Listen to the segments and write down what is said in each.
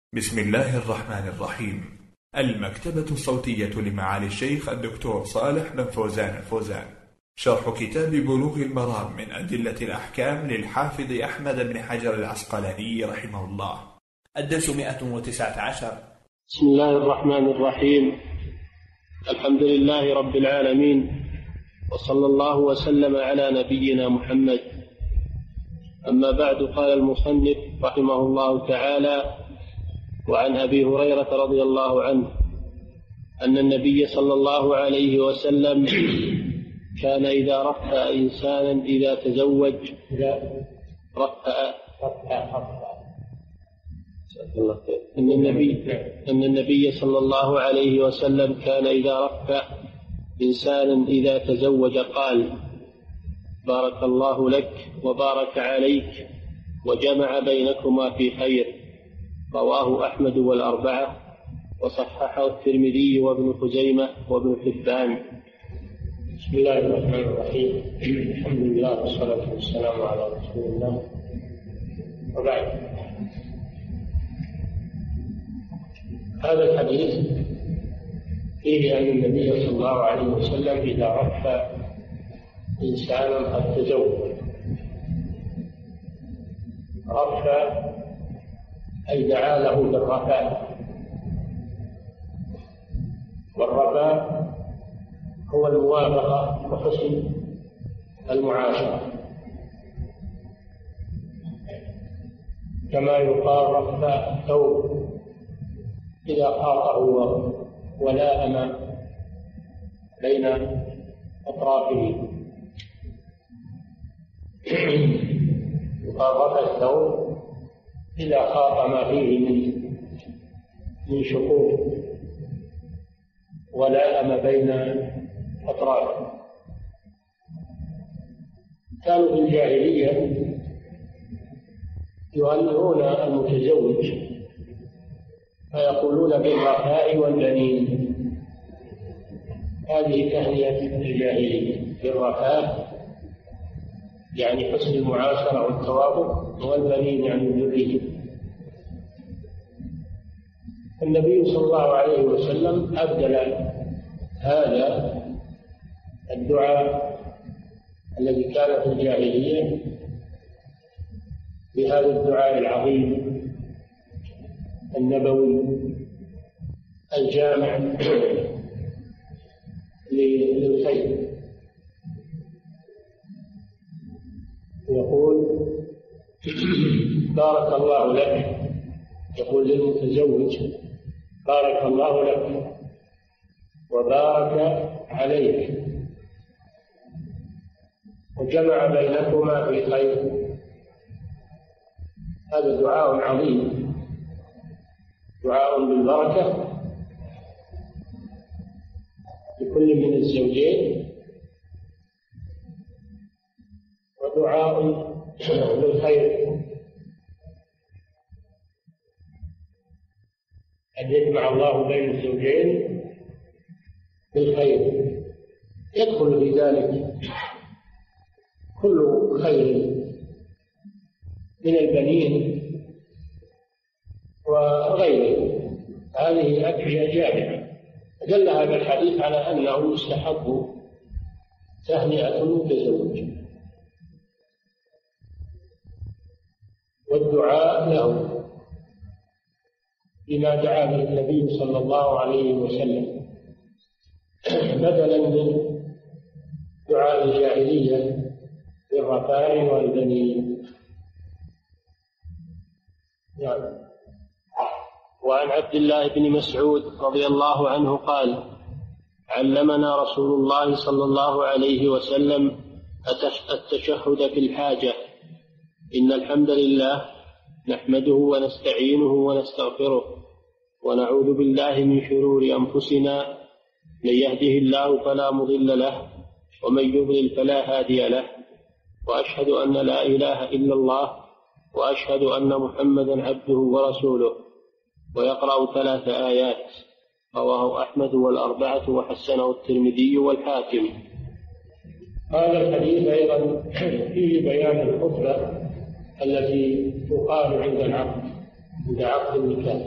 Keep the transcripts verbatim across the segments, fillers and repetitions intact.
بسم الله الرحمن الرحيم. المكتبة الصوتية لمعالي الشيخ الدكتور صالح بن فوزان الفوزان، شرح كتاب بلوغ المرام من أدلة الأحكام للحافظ أحمد بن حجر العسقلاني رحمه الله، الدرس مئة وتسعة عشر. بسم الله الرحمن الرحيم. الحمد لله رب العالمين، وصلى الله وسلم على نبينا محمد. أما بعد، قال المصنف رحمه الله تعالى: وعن أبي هريرة رضي الله عنه أن النبي صلى الله عليه وسلم كان إذا رفع إنسانا إذا تزوج رفع أن النبي أن النبي صلى الله عليه وسلم كان إذا رفع إنسانا إذا تزوج قال: بارك الله لك وبارك عليك وجمع بينكما في خير. رواه أحمد والأربعة، وصححه الترمذي وابن خزيمة وابن حبان. بسم الله الرحمن الرحيم. الحمد لله والصلاة والسلام على رسول الله، وبعد. هذا الحديث فيه أن النبي صلى الله عليه وسلم إذا رفع إنسانا قد تزوج، رفع أي دعا له بالرفاء، والرفاء هو الموافقة وحسن المعاشرة، كما يقال رفع الثوب إذا خاطه ولائم بين أطرافه. يقال رفع الثوب إذا خاط ما فيه من من شقوق ولائم بين أطرافه. كانوا في الجاهلية يهنئون المتزوج فيقولون بالرفاء والبنين. هذه تهنئة الجاهلية، بالرفاء يعني حسن المعاشرة والتوافق، والبنين يعني الذرية. النبي صلى الله عليه وسلم أبدل هذا الدعاء الذي كان في الجاهلية بهذا الدعاء العظيم النبوي الجامع للخير. يقول: بارك الله لك، يقول للمتزوج: بارك الله لك وبارك عليك وجمع بينكما في خير. هذا دعاء عظيم، دعاء بالبركة لكل من الزوجين، ودعاء بالخير، أن يجمع الله بين الزوجين بالخير. يدخل في ذلك كل خير من البنين وغيره. هذه أدعية جامعة. دل هذا الحديث على أنه يستحب تهنئة المتزوج والدعاء له بما دعا به النبي صلى الله عليه وسلم، بدلا من دعاء الجاهلية بالرفاء والبنين. يعني وعن عبد الله بن مسعود رضي الله عنه قال: علمنا رسول الله صلى الله عليه وسلم التشهد في الحاجة: إن الحمد لله نحمده ونستعينه ونستغفره ونعوذ بالله من شرور أنفسنا، من يهده الله فلا مضل له ومن يضلل فلا هادي له، وأشهد أن لا إله إلا الله وأشهد أن محمدا عبده ورسوله. ويقرأ ثلاث آيات. رواه أحمد والأربعة وحسنه الترمذي والحاكم. هذا الحديث أيضا فيه بيان الخطبة التي تقال عند العقد عند عقد النكاح،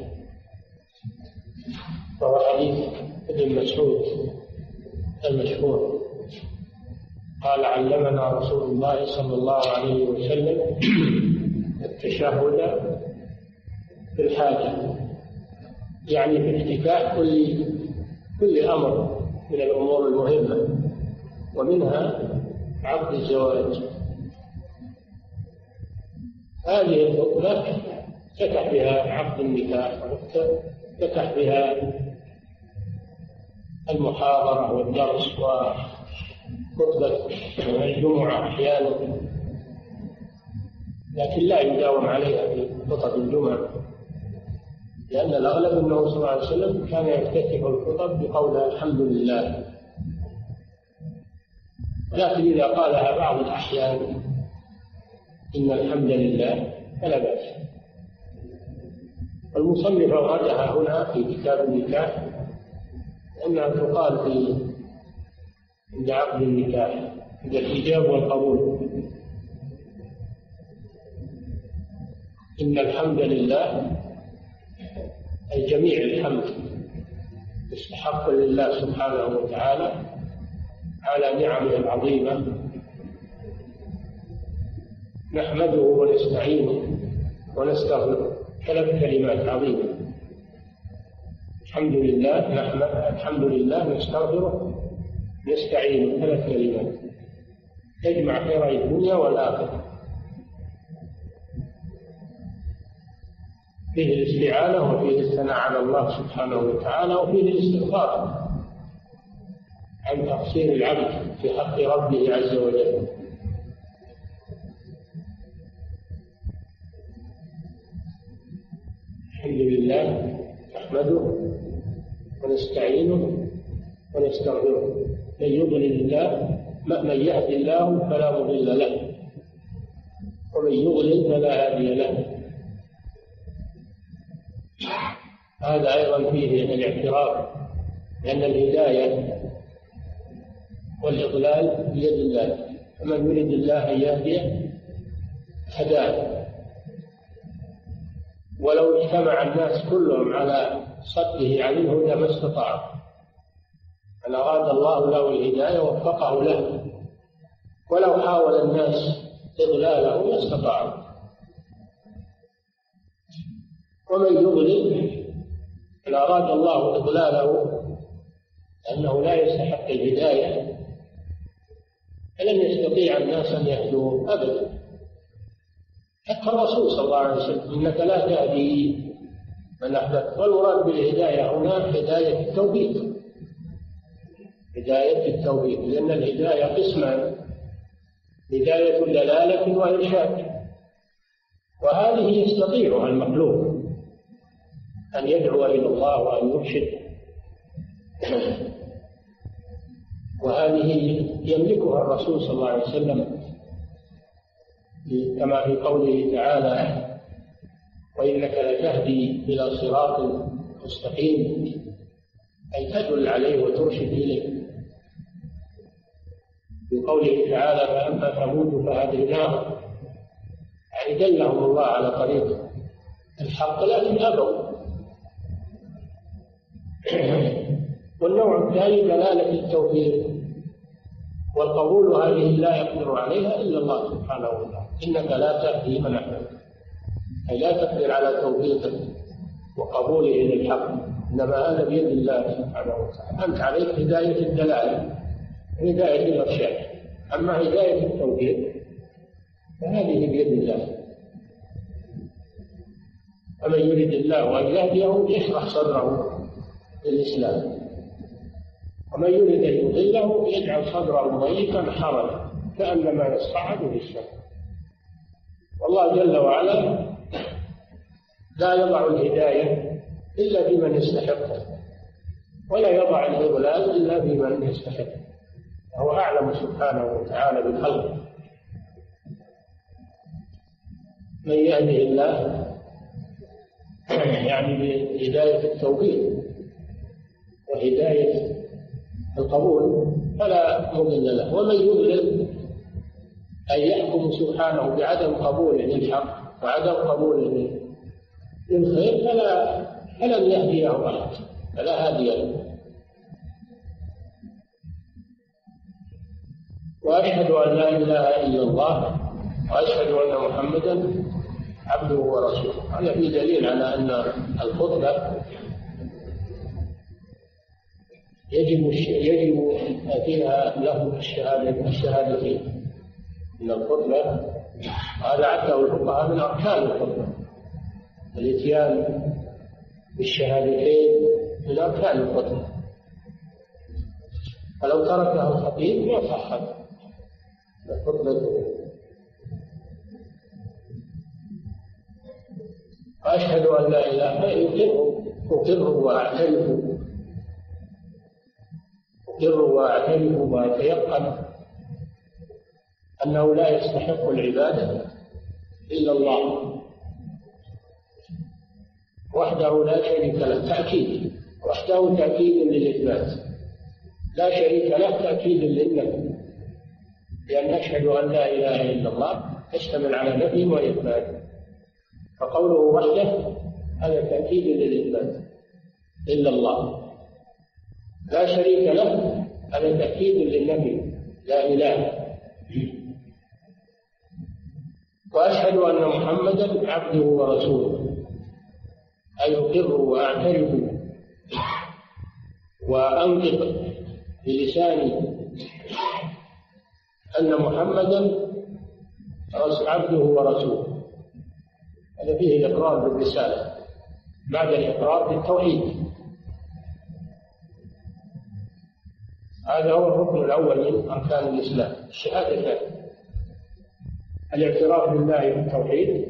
وهو حديث ابن مسعود المشهور قال: علمنا رسول الله صلى الله عليه وسلم التشهد في الحاجة، يعني في افتتاح كل كل أمر من الأمور المهمة، ومنها عقد الزواج. هذه الخطبة افتتح بها عقد النكاح، وافتتح بها المحاضرة والدرس وخطبة الجمعة أحيانا، لكن لا يداوم عليها في خطب الجمعة، لأن الأغلب أنه صلى الله عليه وسلم كان يفتتح الخطب بقول الحمد لله، لكن إذا قالها بعض الأحيان إن الحمد لله فلا بأس. المصنف أوردها هنا في كتاب النكاح أنها تقال في عند عقد النكاح، عند الإيجاب والقبول: إن الحمد لله، أي جميع الحمد مستحق لله سبحانه وتعالى على نعمه العظيمة، نحمده ونستعينه ونستغفره. ثلاث كلمات عظيمة: الحمد لله، نحمد، الحمد لله، نستغفره، نستعينه. ثلاث كلمات تجمع خيري الدنيا والآخرة. فيه الاستعانة، وفيه الثناء على الله سبحانه وتعالى، وفيه الاستغفار عن تقصير العبد في حق ربه عز وجل. الحمد لله نحمده ونستعينه ونستغفره. من يضلل الله من يهدي الله فلا مضل له، ومن يضلل فلا هادي له. هذا أيضا فيه الاعتراف لأن الهداية والإضلال بيد الله، فمن يريد الله أن يهديه هداه، ولو اجتمع الناس كلهم على صده عن الهدى ما استطاعوا. من أراد الله له الهداية وفقه له، ولو حاول الناس إضلاله ما استطاعوا. ومن يضلل إن أراد الله إضلاله لأنه لا يستحق الهداية فلن يستطيع الناس أن يهدوه أبدا. حتى الرسول صلى الله عليه وسلم: إنك لا تهدي من أحببت. والمراد بالهداية هنا هداية التوفيق، هداية التوفيق، لأن الهداية قسمان: هداية دلالة وإرشاد، وهذه يستطيعها المخلوق أن يدعو إلى الله وأن يرشد، وهذه يملكها الرسول صلى الله عليه وسلم كما في قوله تعالى: وإنك لتهدي إلى صراط مستقيم، أي تدل عليه وترشد إليه. في قوله تعالى: فأما ثمود فهديناهم، يعني دلهم الله على طريق الحق لكن أبوا. والنوع الثاني دلالة التوفيق والقبول، هذه لا يقدر عليها إلا الله سبحانه وتعالى. إنك لا تهدي من أحببت، أي لا تقدر على توفيقه وقبوله للحق، إنما هذا بيد الله سبحانه وتعالى. أنت عليك هداية الدلالة، هداية الإرشاد، أما هداية التوفيق فهذه بيد الله. فمن يريد الله أن يهديه يشرح صدره للإسلام، ومن يريد أن يضله يجعل صدره ضيقا حرجا كأنما يصعد في السماء. والله جل وعلا لا يضع الهداية إلا بمن يستحقها، ولا يضع الإضلال إلا بمن يستحقه، وهو أعلم سبحانه وتعالى بالخلق. من يهده الله يعني بهداية التوفيق وهداية القبول فلا مضل له، ومن يضلل أن يحكم سبحانه بعدم قبوله للحق وعدم قبوله للخير فلا فلن يهديه أحد، فلا هادي له. وأشهد أن لا إله إلا الله وأشهد أن محمدا عبده ورسوله. هذا فيه دليل على أن الخطبة يجب يجب فيها له الشهادة الشهادتين. إن الخطبة هذا عده الفقهاء من أركان الخطبة، الإتيان بالشهادتين من أركان الخطبة، فلو تركها الخطيب ما صحت الخطبة. أشهد أن لا إله إلا الله أقر وأعترف أقر وأعترف وأتيقن أنه لا يستحق العبادة إلا الله وحده لا شريك له. تأكيد، وحده تأكيد للإثبات، لا شريك له تأكيد للنفي، لأن أشهد أن لا إله إلا الله تشتمل على نفي وإثبات، فقوله وحده هذا تأكيد للإثبات. إلا الله لا شريك له هذا تأكيد للنفي، لا إله. وأشهد أن محمدا عبده ورسوله، أي أقر وأعترف وأنطق بلساني أن محمدا عبده ورسوله. هذا فيه الإقرار بالرسالة بعد الإقرار بالتوحيد. هذا هو الركن الأول من أركان الإسلام، الشهادتان: الاعتراف بالله بالتوحيد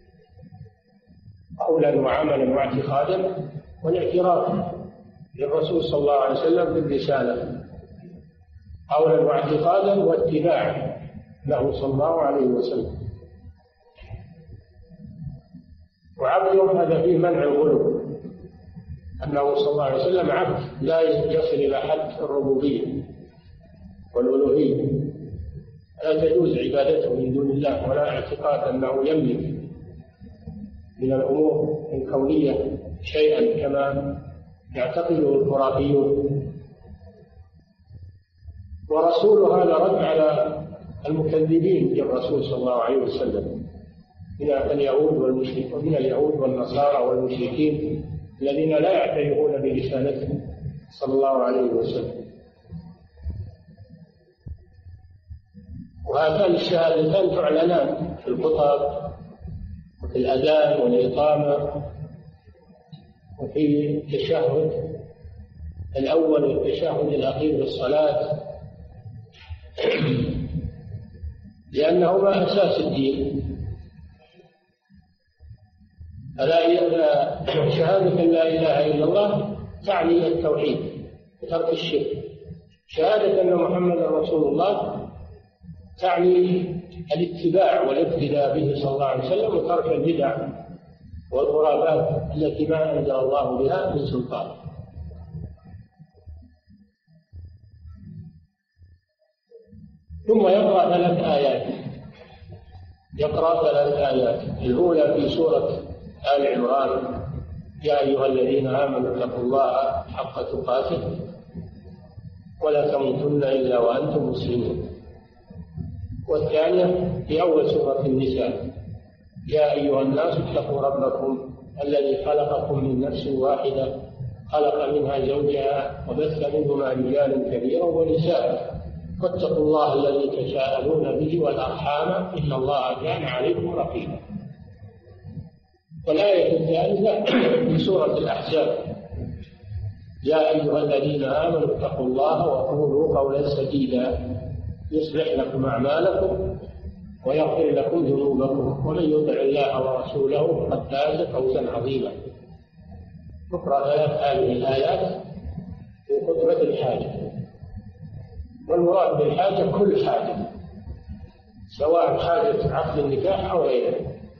قولا وعملا واعتقادا، والاعتراف للرسول صلى الله عليه وسلم بالرسالة قولا واعتقادا واتباعا له صلى الله عليه وسلم. وعبده هذا فيه منع الغلو، أنه صلى الله عليه وسلم عبد لا يصل إلى حد الربوبية والألوهية، لا تجوز عبادته من دون الله، ولا اعتقاد أنه يملك من الأمور الكونية شيئا كما يعتقده الخرافيون. ورسول هذا رد على المكذبين بالرسول صلى الله عليه وسلم من اليهود والمشركين، ومن اليهود والنصارى والمشركين الذين لا يعترفون برسالته صلى الله عليه وسلم. وهاتان الشهادتان تعلنان في الخطب وفي الأذان والإقامة وفي التشهد الأول والتشهد الأخير في الصلاة، لأنهما أساس الدين. ألا شهادة لا إله إلا الله تعني التوحيد وترك الشرك، شهادة أن محمدا رسول الله تعني الاتباع والاقتداء به صلى الله عليه وسلم وترك البدع والخرافات التي ما أنزل الله بها من سلطان. ثم يقرأ ثلاث آيات يقرأ ثلاث آيات الأولى في سورة آل عمران: يا أيها الذين آمنوا اتقوا الله حق تقاته ولا تموتن إلا وأنتم مسلمون. والثانية في أول سورة النساء: يا أيها الناس اتقوا ربكم الذي خلقكم من نفس واحدة خلق منها زوجها وبث منهما رجالا كثيرا ونساء واتقوا الله الذي تساءلون به والأرحام إن الله كان عليكم رقيبا. والآية الثالثة في سورة الأحزاب: يا أيها الذين آمنوا اتقوا الله وقولوا قولا سديدا يصلح لكم أعمالكم ويغفر لكم ذنوبكم ومن يطع الله ورسوله فقد فاز فوزا عظيما. تقرأ ثلاث هذه الآيات في خطبة الحاجة، والمراد بالحاجة كل حاجة سواء حاجة عقد النكاح أو غيره.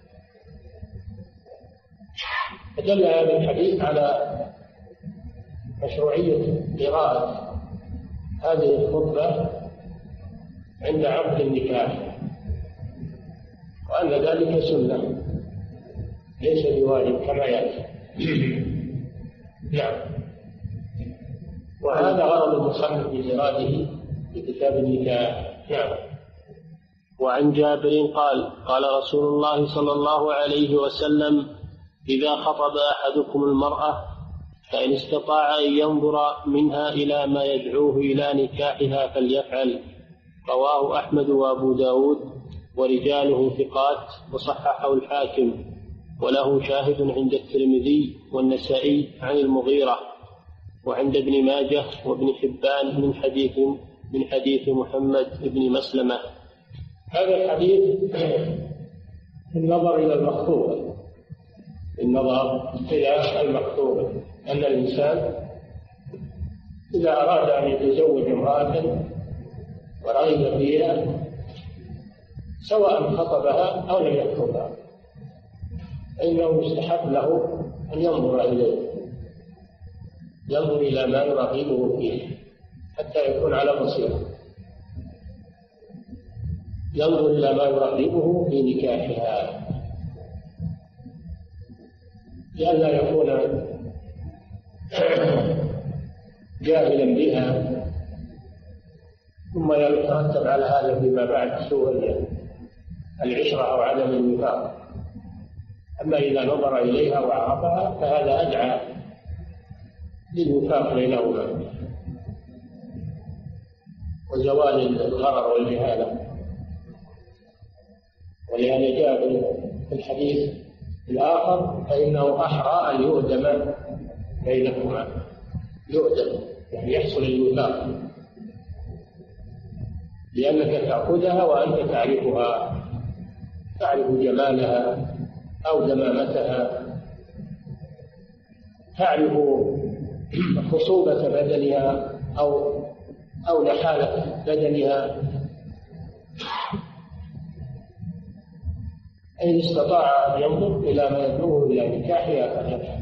فدل هذا الحديث على مشروعية قراءة هذه الخطبة عند عقد النكاح، وأن ذلك سنة. ليس بواجب كما يأتي. نعم. وهذا غرض المصنف بإراده في كتاب النكاح. نعم. وعن جابر قال قال رسول الله صلى الله عليه وسلم إذا خطب أحدكم المرأة فإن استطاع أن ينظر منها إلى ما يدعوه إلى نكاحها فليفعل. رواه أحمد وأبو داود ورجاله ثقات وصححه الحاكم، وله شاهد عند الترمذي والنسائي عن المغيرة وعند ابن ماجه وابن حبان من حديث من حديث محمد بن مسلمة. هذا الحديث النظر إلى المخطوبة، النظر إلى المخطوبة، أن الإنسان إذا أراد أن يتزوج امرأة ورغب فيها سواء خطبها أو لم يخطبها فإنه يستحق له أن ينظر إليه، ينظر إلى ما يرغبه فيه حتى يكون على بصيرة، ينظر إلى ما يرغبه في نكاحها لئلا يكون جاهلا بها ثم يترتب على هذا فيما بعد سوء العشرة أو عدم الوفاق. أما إذا نظر إليها وعرفها فهذا أدعى للوفاق بينهما وزوال الغرر والجهالة. ولهذا جاء في الحديث الآخر فإنه أحرى أن يؤدم بينكما، يؤدم يعني يحصل الوفاق، لأنك تأخذها وأنت تعرفها، تعرف جمالها أو دمامتها، تعرف خصوبة بدنها أو أو نحالة بدنها. إن استطاع أن ينظر إلى ما يدعوه إلى نكاحها فليفعل.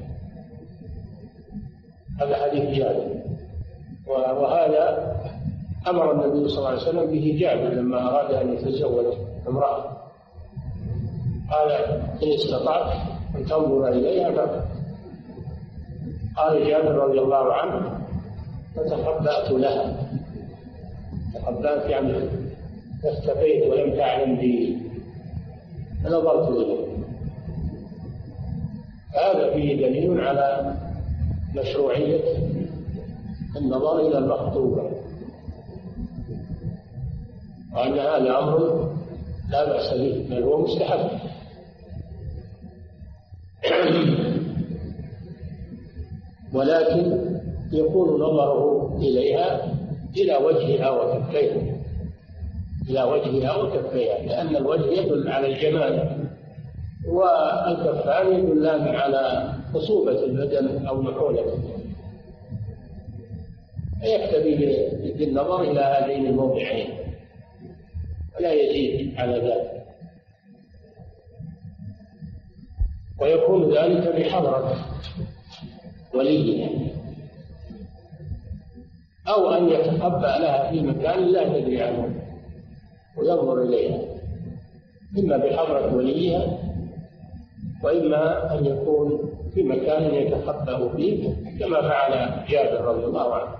هذا حديث جابر، وهذا أمر النبي صلى الله عليه وسلم به جابر لما أراد أن يتزوج امرأة، قال إن استطعت أن تنظر إليها فافعل. قال جابر رضي الله عنه فتخبأت لها، تخبأت يعني اختفيت ولم تعلم بي فنظرت إليه. هذا فيه دليل على مشروعية النظر إلى المخطوبة، وأن هذا أمر لا بأس به بل هو مستحب. ولكن يكون نظره إليها إلى وجهها وكفيها، إلى وجهها وكفيها، لأن الوجه يدل على الجمال والكفان يدلان على خصوبة البدن أو نحولته، فيكتفي بالنظر إلى هذين الموضعين ولا يزيد على ذلك. ويكون ذلك بحضرة وليها، أو أن يتخبأ لها في مكان لا تدري عنه وينظر إليها، إما بحضرة وليها وإما أن يكون في مكان يتخبأ فيه كما فعل جابر رضي الله عنه.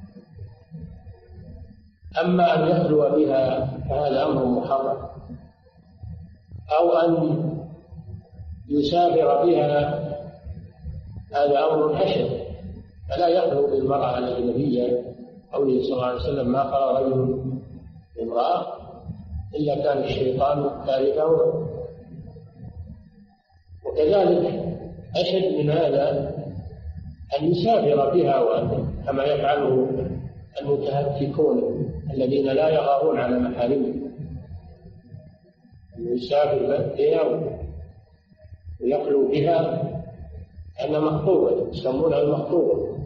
أما أن يخلو بها فهذا أمر محرم، أو أن يسافر بها هذا أمر أشد، فلا يخلو بالمرأة الأجنبية. قوله صلى الله عليه وسلم ما خلا رجل امرأة إلا كان الشيطان ثالثهما. وكذلك أشد من هذا أن يسافر بها وأن كما يفعله المتهتكون الذين لا يغارون على محارمهم، يسافر بها ويخلو بها أن مخطوبة يسمونها المخطوبة،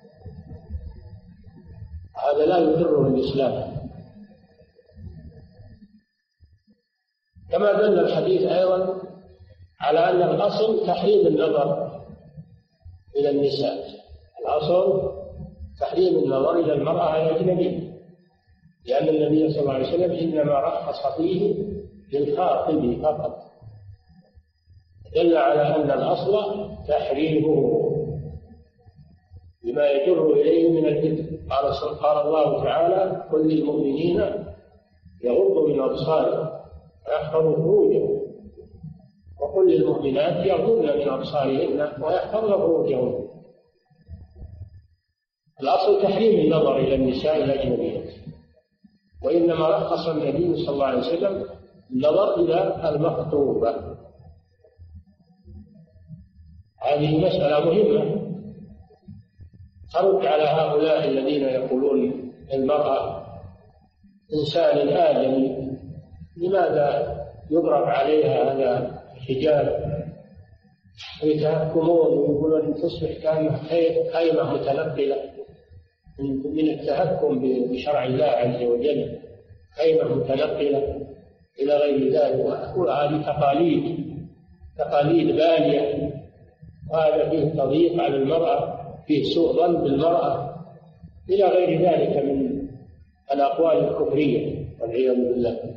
هذا لا يضره الإسلام. كما دل الحديث أيضا على أن الأصل تحريم النظر إلى النساء، الأصل تحريم النظر إلى المرأة الأجنبية، لأن النبي صلى الله عليه وسلم إنما رخص فيه للخاطب فقط، دل على أن الأصل تحريمه لما يجر إليه من الإثم. قال قال الله تعالى: قل للمؤمنين يغضوا من أبصارهم ويحفظوا فروجهم، وقل للمؤمنات يغضن من أبصارهن ويحفظن فروجهن. الأصل تحريم النظر إلى النساء الأجنبيات، وإنما رخص النبي صلى الله عليه وسلم النظر إلى المخطوبة. هذه مسألة مهمة ترد على هؤلاء الذين يقولون المرأة إنسان آدمي، لماذا يضرب عليها هذا الحجاب؟ ويتهكمون ويقولون تصبح كأنها خيمة متنقلة من التهكم بشرع الله عز وجل، خيمة متنقلة إلى غير ذلك. وأقول هذه تقاليد تقاليد بالية، وهذا فيه تضييق على المرأة، فيه سوء ظن بالمرأة، إلى غير ذلك من الأقوال الكفرية والعياذ بالله.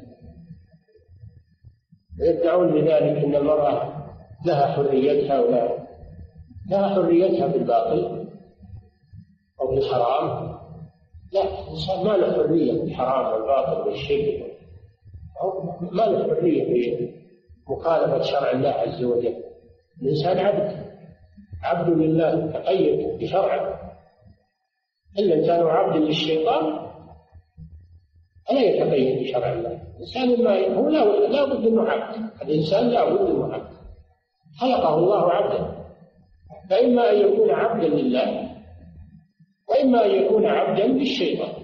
ويدعون بذلك أن المرأة لها حريتها ولا لها حريتها في الباطل أو في الحرام. لا، الإنسان ما له حرية في الحرام والباطل والشرك، ما له حرية في مخالفة شرع الله عز وجل. الإنسان عبد عبد لله، تقيد بشرعه. إلا إن كان عبد للشيطان ألا يتقيد بشرع الله. الإنسان ما هو لا, لا بد أنه عبد، الإنسان لا بد أنه عبد، خلقه الله عبدا، فإما أن يكون عبدا لله وإما أن يكون عبدا للشيطان.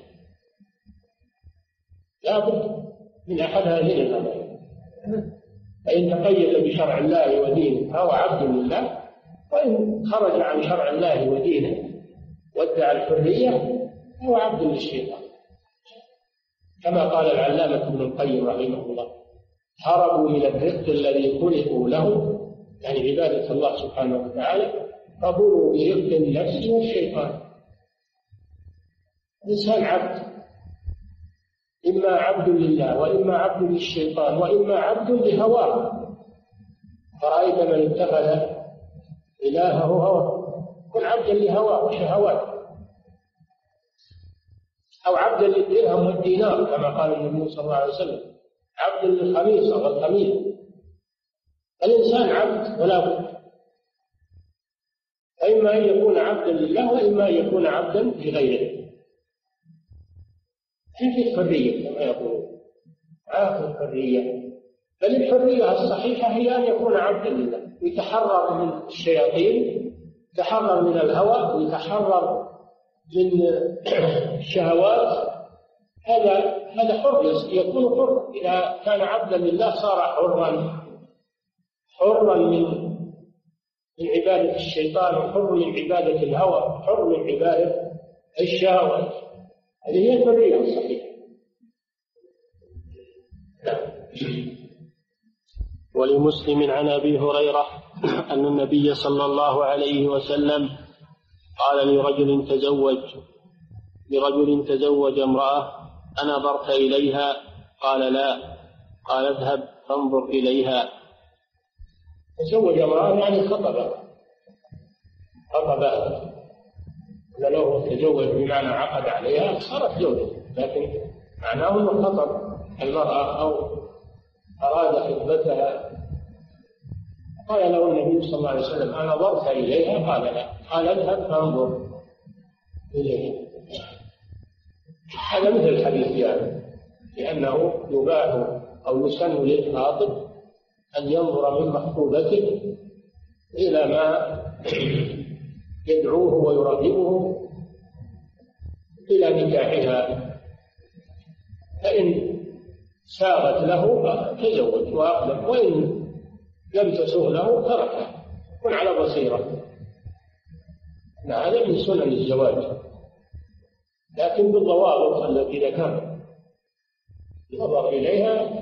لا بد من أحد هذين الأمرين. فإن تقيد بشرع الله ودينه فهو عبد لله، وإن خرج عن شرع الله ودينه وادعى الحرية فهو عبد للشيطان. كما قال العلامة ابن القيم رحمه الله: هربوا من الرق الذي خلقوا له، يعني عبادة الله سبحانه وتعالى، فضروا برق النفس والشيطان. الإنسان عبد، إما عبد لله وإما عبد للشيطان وإما عبد لهواه. فرأيت من اتخذ إلهه هواه كن عبدا لهواه وشهواته، أو عبدا للدرهم والدينار كما قال النبي صلى الله عليه وسلم، عبدا للخميصة والخميل. الإنسان عبد ولا بد، فإما أن يكون عبدا لله وإما أن يكون عبدا لغيره. في حرية كما يقولون، آخر الحرية، بل الحرية الصحيحة هي أن يكون عبدا لله، ويتحرر من الشياطين، يتحرر من الهوى، ويتحرر من الشهوات. هذا هذا حر، يكون حر. إذا كان عبدا لله صار حرا، حرا من من عبادة الشيطان، وحر من عبادة الهوى، حر من عبادة الشهوات. هذه هي الحرية الصحيحة. ولمسلم عن أبي هريرة أن النبي صلى الله عليه وسلم قال لرجل تزوج لرجل تزوج امرأة أنظرت إليها؟ قال لا. قال اذهب فانظر إليها. تزوج امرأة يعني خطبها خطبها لو تزوج بمعنى عقد عليها صارت زوجة، لكن معناه أنه خطب المرأة أو أراد خطبتها. قال له النبي صلى الله عليه وسلم أنظرت إليها؟ قال لا. قال اذهب فانظر إليها. هذا مثل الحديث يعني، لأنه يباح أو يسن للخاطب أن ينظر من مخطوبته إلى ما يدعوه ويرغبه إلى نكاحها، فإن ساغت له تزوج وأقدم، وإن لم تسوغ له تركها. كن على بصيرة. هذا من سنن الزواج، لكن بالضوابط التي ذكرنا. ينظر إليها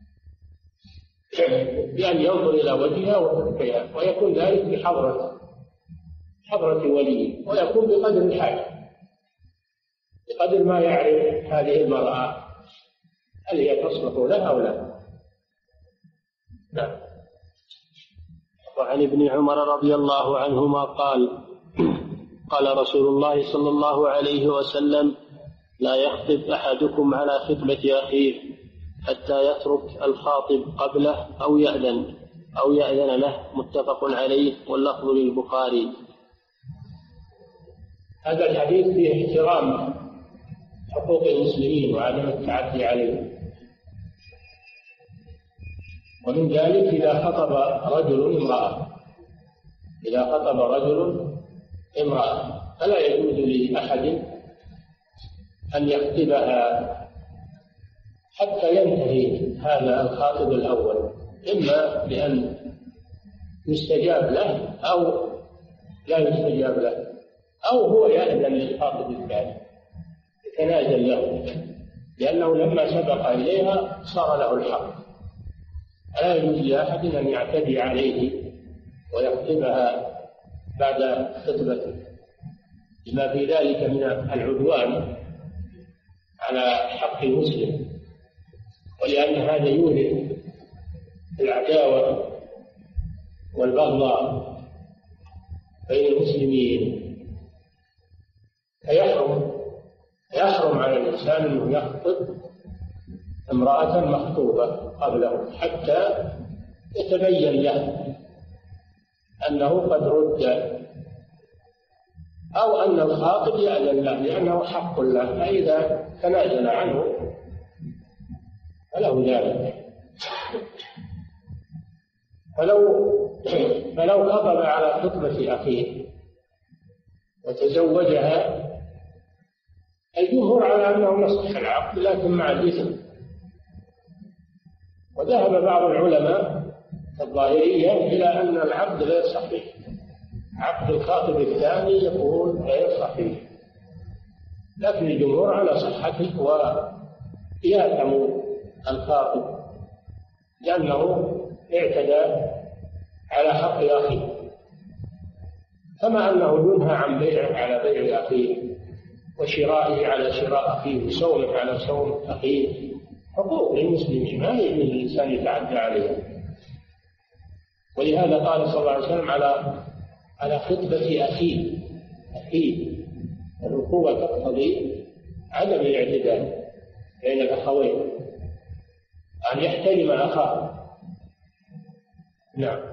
بأن ينظر إلى وجهها وكفها، ويكون ذلك بحضرة حضرة وليه، ويكون بقدر الحاجة، بقدر ما يعرف هذه المرأة هل هي تصلح لها أو لا. نعم. وعن ابن عمر رضي الله عنهما قال قال رسول الله صلى الله عليه وسلم لا يخطب أحدكم على خطبة أخيه حتى يترك الخاطب قبله أو يأذن أو يأذن له. متفق عليه واللفظ للبخاري. هذا الحديث فيه احترام حقوق المسلمين وعدم التعدي عليهم، ومن ذلك إذا خطب رجل امرأة إذا خطب رجل امرأة فلا يجوز لأحد أن يخطبها حتى ينتهي هذا الخاطب الأول، إما بأن يستجاب له أو لا يستجاب له، أو هو يأذن للخاطب الثاني يتنازل له، لأنه لما سبق إليها صار له الحق. لا يجوز لأحد أن يعتدي عليه ويخطبها بعد خطبته، لما في ذلك من العدوان على حق المسلم، ولأن هذا يورث العداوة والبغضاء بين المسلمين. فيحرم يحرم على الإنسان أنه يخطب امرأة مخطوبة قبله حتى يتبين له أنه قد رد، أو أن الخاطب يأذن له لأنه حق له، فإذا تنازل عنه فله ذلك. فلو فلو خطب على خطبة أخيه وتزوجها الجمهور على أنه يصح العقد لكن مع الإثم، وذهب بعض العلماء الظاهرية إلى أن العقد غير صحيح، عقد الخاطب الثاني يكون غير صحيح، لكن الجمهور على صحته ويأثم الخاطب لأنه اعتدى على حق أخيه، كما أنه ينهى عن بيع على بيع أخيه وشرائه على شراء أخيه وصومه على صوم أخيه. حقوق للمسلمين ما يجوز الإنسان يتعدى عليها، ولهذا قال صلى الله عليه وسلم على على خطبة أخيه أخيه الأخوة تقتضي عدم الاعتداء بين الأخوين، أن يحترم أخاه. نعم.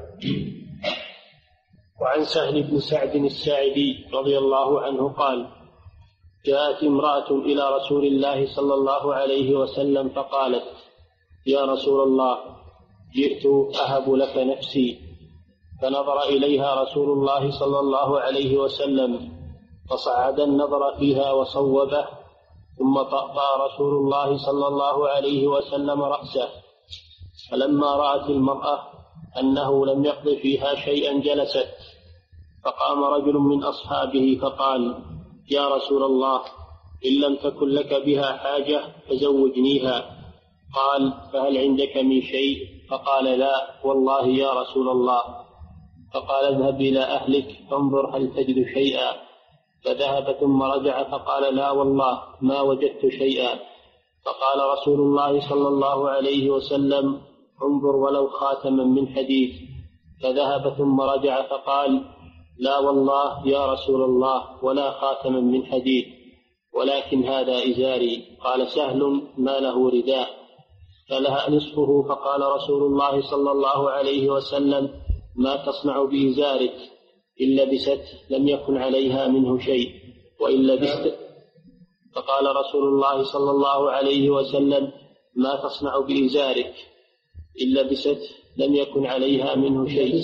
وعن سهل بن سعد الساعدي رضي الله عنه قال جاءت امرأة إلى رسول الله صلى الله عليه وسلم فقالت يا رسول الله جئت أهب لك نفسي، فنظر إليها رسول الله صلى الله عليه وسلم فصعد النظر فيها وصوبه، ثم طأطأ رسول الله صلى الله عليه وسلم رأسه، فلما رأت المرأة أنه لم يقض فيها شيئا جلست، فقام رجل من أصحابه فقال يا رسول الله إن لم تكن لك بها حاجة فزوجنيها. قال فهل عندك من شيء؟ فقال لا والله يا رسول الله. فقال اذهب إلى أهلك فانظر هل تجد شيئا، فذهب ثم رجع فقال لا والله ما وجدت شيئا. فقال رسول الله صلى الله عليه وسلم انظر ولو خاتما من حديد، فذهب ثم رجع فقال لا والله يا رسول الله ولا خاتما من حديد ولكن هذا إزاري. قال سهل ما له رداء فلها نصفه. فقال رسول الله صلى الله عليه وسلم ما تصنع بإزارك؟ إن لبست لم يكن عليها منه شيء وإن لبست. فقال رسول الله صلى الله عليه وسلم ما تصنع بإزارك؟ إن لبست لم يكن عليها منه شيء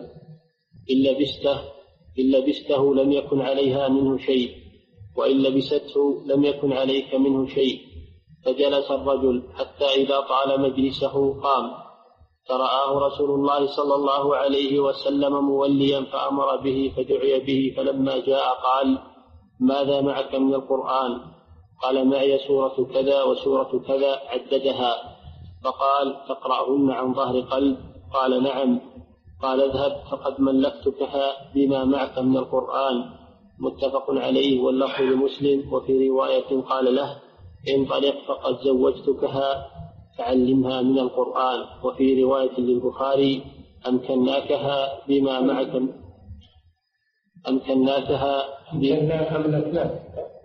إن لبسته إن لبسته لم يكن عليها منه شيء وإن لبسته لم يكن عليك منه شيء. فجلس الرجل حتى إذا طال مجلسه قام، فرآه رسول الله صلى الله عليه وسلم موليا فأمر به فدعي به، فلما جاء قال ماذا معك من القرآن؟ قال معي سورة كذا وسورة كذا عددها. فقال تقرأهن عن ظهر قلب؟ قال نعم. قال اذهب فقد ملكتكها بما معك من القرآن. متفق عليه واللفظ لمسلم. وفي رواية قال له انطلق فقد زوجتكها فعلمها من القرآن. وفي رواية للبخاري أمكناكها بما معك أمكناكها أمكنا أملكناك.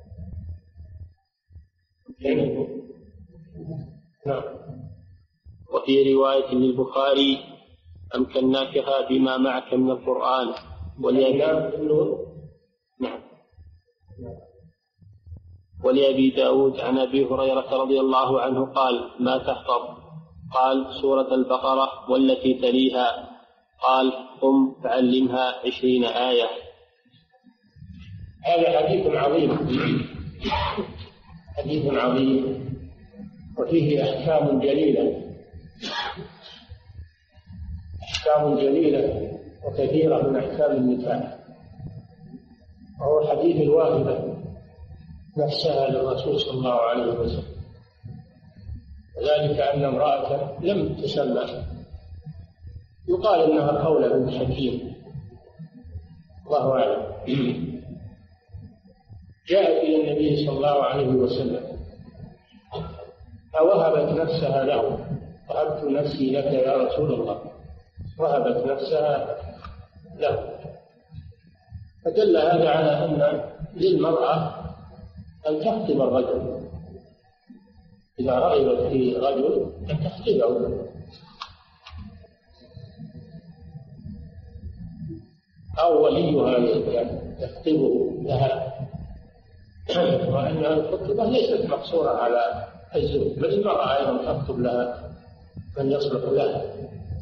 نعم. وفي رواية للبخاري أمكناكها بما معك من القرآن. نعم. ولأبي داود عن أبي هريرة رضي الله عنه قال: ما تحفظ؟ قال: سورة البقرة والتي تليها. قال: قم فعلمها عشرين آية. هذا حديث عظيم، حديث عظيم وفيه أحكام جليلة، أحكام جليلة وكثيرة من أحكام النكاح. وهو حديث الواهبة نفسها للرسول صلى الله عليه وسلم، وذلك أن امرأة لم تسمى، يقال إنها خولة بنت حكيم، الله أعلم، جاءت إلى النبي صلى الله عليه وسلم فوهبت نفسها له: وهبت نفسي لك يا رسول الله. وهبت نفسها له. فدل هذا على أن للمرأة أن تخطب الرجل إذا رغبت في رجل، أن تخطبه أو وليها يخطبه لها، وأن الخطبة ليست مقصورة على الزوج، بل المرأة أيضا تخطب لها من يصلح لها.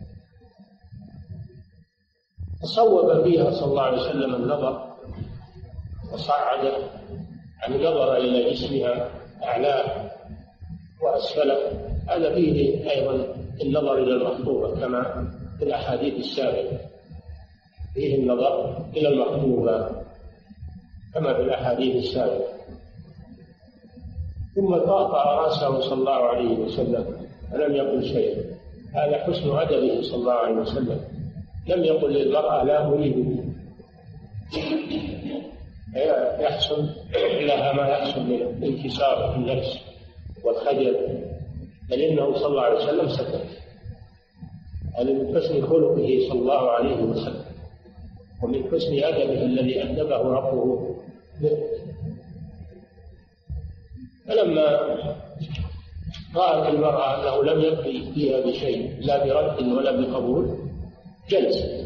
فصوب فيها صلى الله عليه وسلم النظر وصعد عن النظر إلى جسمها أعلاه وأسفله. هذا فيه أيضا النظر إلى المخطوبة كما في الأحاديث السابقة، فيه النظر إلى المخطوبة كما في الأحاديث السابقة. ثم طأطأ رأسه صلى الله عليه وسلم ولم يقل شيئا. هذا حسن أدبه صلى الله عليه وسلم، لم يقل للمرأة لا أريد، يحصل لها ما يحصل من انكسار النفس والخجل، بل إنه صلى الله عليه وسلم سكت. هذا من حسن خلقه صلى الله عليه وسلم، ومن حسن أدبه الذي أدبه ربه به. فلما رأت المرأة أنه لم يكفي فيها بشيء لا برد ولا بقبول جلست.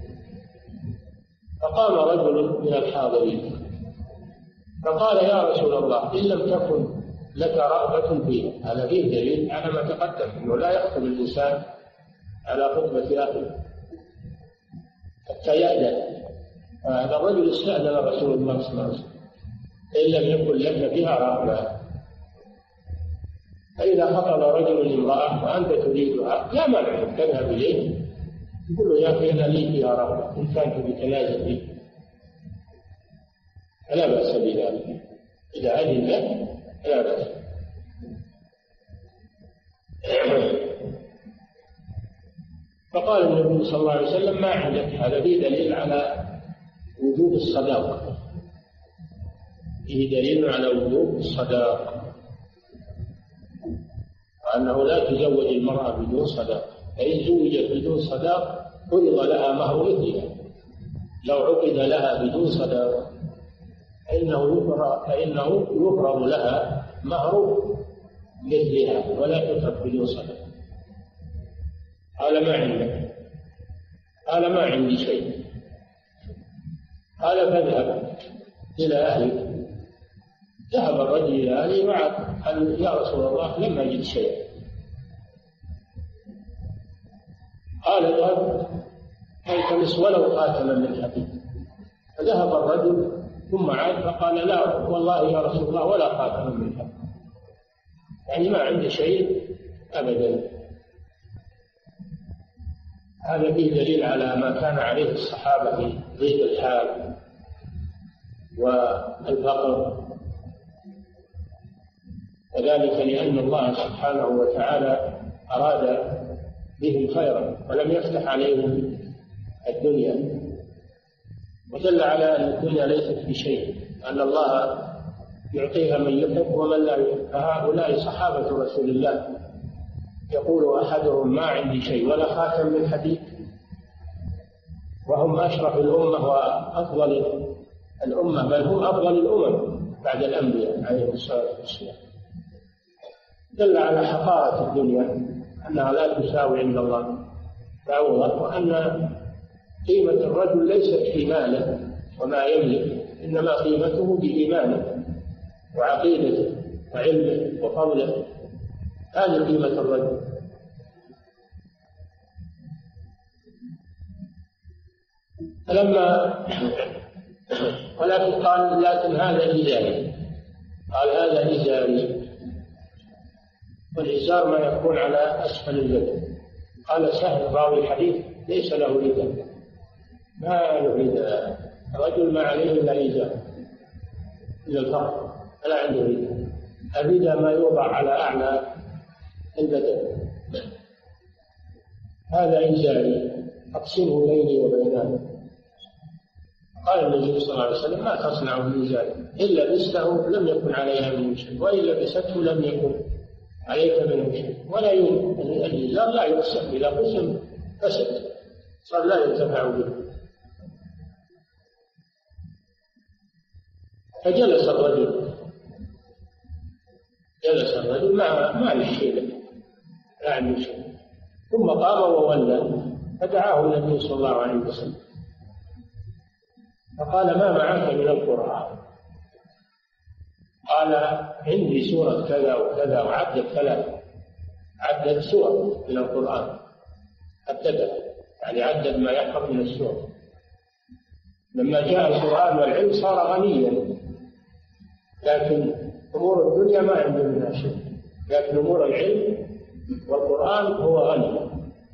فقام رجل من الحاضرين فقال: يا رسول الله، إن لم تكن لك رغبة فيها. هذا فيه دليل على ما تقدم، أنه لا يخطب الإنسان على خطبة أخيه حتى يأذن. هذا الرجل استأذن رسول الله صلى الله عليه وسلم: إن لم يكن لك فيها رغبة. فإذا خطب رجل امرأة وأنت تريدها لا مانع أن تذهب إليه، يقول له: يا أخي أنا لي فيها رغبة، إن كانت بتنازل بي فلا بأس بذلك، إذا أذن لك فلا بأس. فقال النبي صلى الله عليه وسلم: ما عندك؟ هذا فيه دليل على وجوب الصداقة، فيه دليل على وجوب الصداقة، وأنه لا تزوج المرأة بدون صداقة، فإن زوجت بدون صداقة فرض لها مهر مثلها. لو عقد لها بدون صداقة فإنه يفرض فإنه يفرض لها مهر مثلها ولا تترك بدون صداقة. قال: ما عندك؟ قال: ما عندي شيء. قال: فاذهب إلى أهلك. ذهب الرجل إلى أهله معه. قال: يا رسول الله، لم أجد شيئا. قال: اذهب فالتمس ولو خاتما من حديد. فذهب الرجل ثم عاد فقال: لا والله يا رسول الله، ولا خاتما من حديد، يعني ما عنده شيء أبدا. هذا فيه دليل على ما كان عليه الصحابة في ضيق الحال والفقر، وذلك لأن الله سبحانه وتعالى أراد بهم خيرا ولم يفتح عليهم الدنيا، ودل على أن الدنيا ليست بشيء، أن الله يعطيها من يحب ومن لا يحب. فهؤلاء صحابة رسول الله، يقول أحدهم: ما عندي شيء ولا خاتم من حديد، وهم أشرف الأمة وأفضل الأمة، بل هم أفضل الأمم بعد الأنبياء عليهم الصلاة والسلام. دل على حقارة الدنيا، أنها لا تساوي عند الله فأوضح، وأن قيمة الرجل ليست في ماله وما يملك، إنما قيمته بإيمانه وعقيدته وعلمه وفضله، هذه قيمة الرجل. فلما ولكن قال لكن هذا إزاري، قال هذا إزاري، والإزار ما يكون على أسفل الجبل. قال سهل راوي الحديث ليس له رداء، ما له رداء، الرجل ما عليه إلا إزار إلى الفرق، فلا عنده رداء. الرداء ما يوضع على أعلى البدن. هذا إزاري أقسمه بيني وبينه. قال النبي صلى الله عليه وسلم ما تصنع بإزاري، إن لبسته لم يكن عليها منه شيء، وإن لبسته لم يكن عليك منه شيء. ولا يمكن الإزار لا يقسم، إذا قسم فسد صار لا ينتفع به. فجلس الرجل جلس الرجل مع مع الشيء لا عنده شيء، ثم قام وولى، فدعاه النبي صلى الله عليه وسلم فقال ما معك من القرآن؟ قال عندي سورة كذا وكذا، وعدد ثلاثة، عدد سور من القرآن، عددها يعني عدد ما يحفظ من السور. لما جاء القرآن والعلم صار غنيا، لكن أمور الدنيا ما عنده منها شيء، لكن أمور العلم والقرآن هو غني.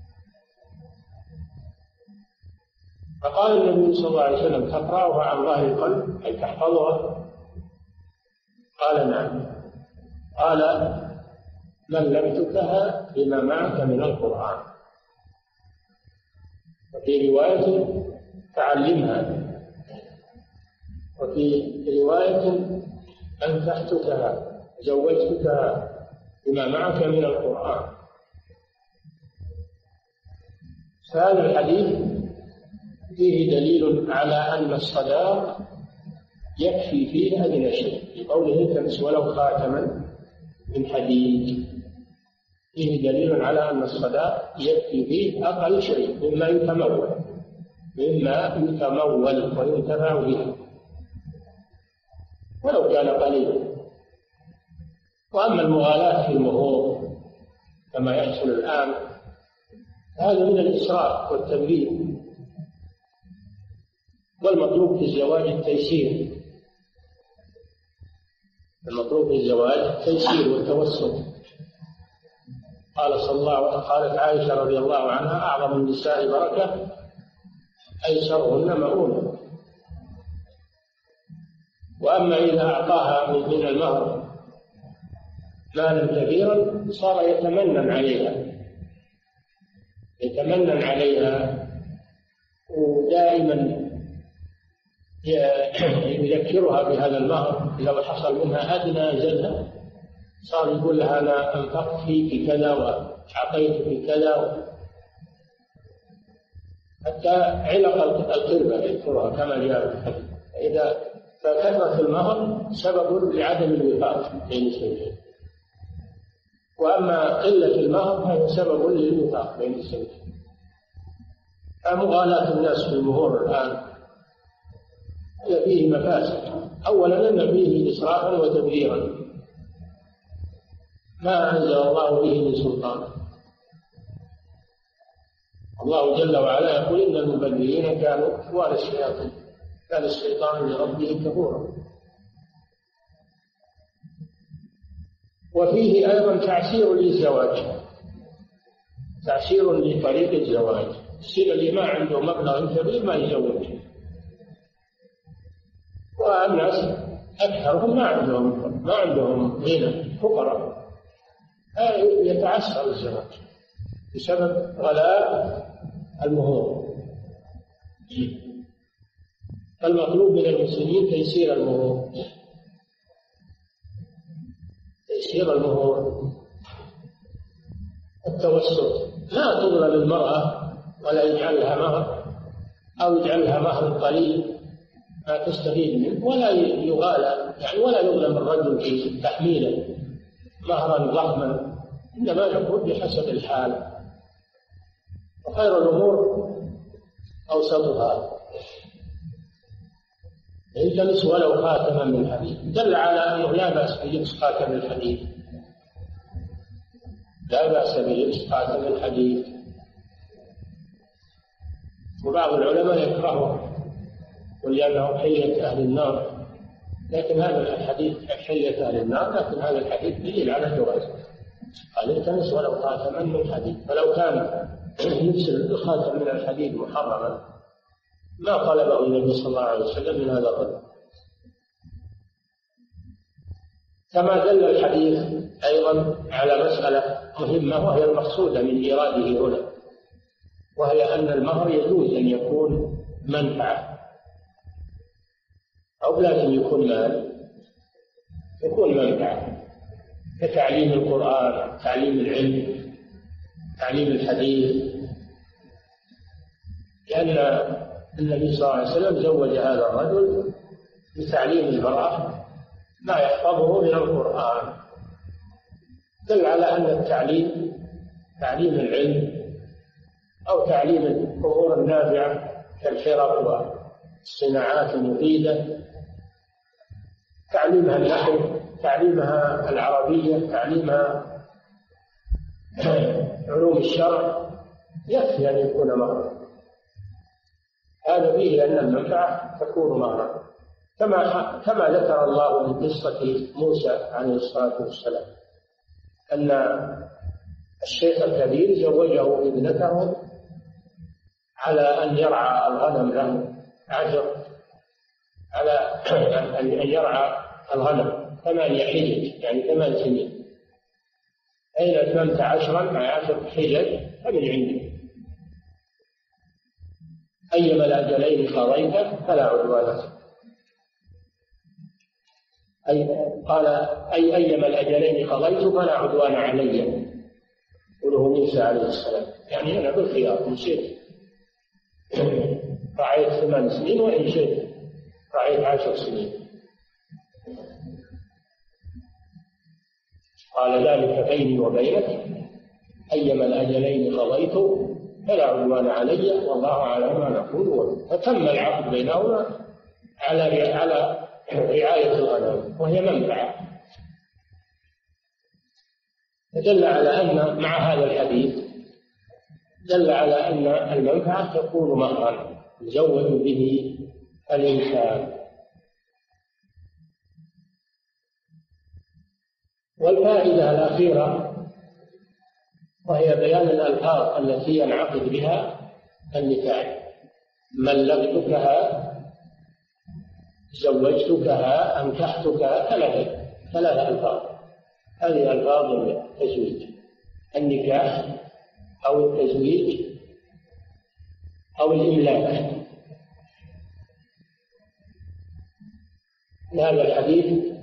فقال النبي صلى الله عليه وسلم تقرأها عن ظهر القلب أي تحفظها؟ قال نعم. قال ملكتكها بما معك من القرآن، وفي رواية تعلمها، وفي رواية أنكحتكها زوجتكها بما معك من القرآن. فهذا الحديث فيه دليل على أن الصداق يكفي فيه أدنى شيء، لقوله تمس ولو خاتما من حديد. فيه دليل على أن الصداق يكفي فيه أقل شيء مما يتمول مما يتمول وينتفع به ولو كان قليلا. وأما المغالاة في المهور كما يحصل الآن هذا من الإسراف والتبذير، والمطلوب في الزواج التيسير، المطلوب في الزواج التيسير والتوسط. قال صلى الله قالت عائشة رضي الله عنها أعظم النساء بركة أيسرهن مؤونة. وأما إذا أعطاها من المهر مالا كثيرا صار يتمنن عليها يتمنن عليها ودائما يذكرها بهذا المهر. لو حصل منها أدنى زلة صار يقول لها أنا أنفقت فيك كذا وأعطيتك كذا، حتى علق القربة يذكرها كما جاء في الحديث. إذا فكثرة المهر سبب لعدم الوفاق بين الزوجين، وأما قلة المهر فهي سبب للوفاق بين الزوجين. فمغالاة الناس في المهور الآن فيه مفاسد. أولا أن فيه إسرافا وتبذيرا ما أنزل الله به من سلطان. الله جل وعلا يقول إن المبذرين كانوا إخوان الشياطين كان الشيطان لربه كفورا. وفيه أيضا تعسير للزواج، تعسير لطريق الزواج. السن اللي ما عنده مبلغ كبير ما يزوج، والناس أكثرهم ما عندهم ما عندهم غنى، فقراء، يتعسر الزواج بسبب غلاء المهور. المطلوب من المسلمين تيسير المهور، تيسير المهور، التوسط. لا تظلم المرأة ولا يجعل لها مهر أو يجعلها مهر قليل ما تستفيد منه، ولا يغالى يعني ولا يظلم الرجل في تحميله مهرا ضخما، إنما يكون بحسب الحال. وخير الأمور أوسطها. التمس ولو خاتما من حديد، دل على أنه لا بأس بلبس خاتم الحديد، لا بأس بلبس خاتم الحديد. وبعض العلماء يكرهه ولأنه حية أهل النار، لكن هذا الحديث حية أهل النار، لكن هذا الحديث دليل على الجواز. قال التمس ولو خاتما من حديد، فلو كان لبس الخاتم من الحديد محرما ما طلبه النبي صلى الله عليه وسلم من هذا الرجل. كما دل الحديث أيضا على مسألة مهمة وهي المقصودة من إيراده هنا، وهي أن المهر يجوز أن يكون منفعة أو لازم يكون مال، يكون منفعة كتعليم القرآن، تعليم العلم، تعليم الحديث، لأن النبي صلى الله عليه وسلم زوج هذا الرجل بتعليم المرأة ما يحفظه من القرآن، دل على أن التعليم تعليم العلم أو تعليم الأمور النافعة كالحرف والصناعات المفيدة، تعليمها النحو، تعليمها العربية، تعليمها علوم الشرع، يكفي أن يكون مهرا. هذا فيه أن المنفعة تكون مهرا، كما كما ذكر الله في قصة موسى عليه الصلاة والسلام أن الشيخ الكبير زوجه ابنته على أن يرعى الغنم له عشر، على أن يرعى الغنم ثمانية حجج، يعني ثمان سنين. أين أتممت عشرا مع عشر حجج فمن عندي، أيما الأجلين قضيت فلا عدوان. أي قال أي أيما الأجلين قضيت فلا عدوان علي، قوله موسى عليه السلام، يعني أنا بالخيار إن شئت رعيت ثمان سنين وإن شئت رعيت عشر سنين. قال ذلك بيني وبينك أيما الأجلين قضيت فلا عدوان علي والله على ما نقول وكيل. فتم العقد بينهما على على رعاية الغنم وهي منفعة. دل على أن مع هذا الحديث دل على أن المنفعة تكون مهرا يزوج به الإنسان. والفائدة الأخيرة وهي بيان الألفاظ التي ينعقد بها النكاح: ملكتكها، زوجتكها، أنكحتكها، ثلاثة ثلاثة ألفاظ. هذه ألفاظ التزويج: النكاح أو التزويج أو الإملاك. هذا الحديث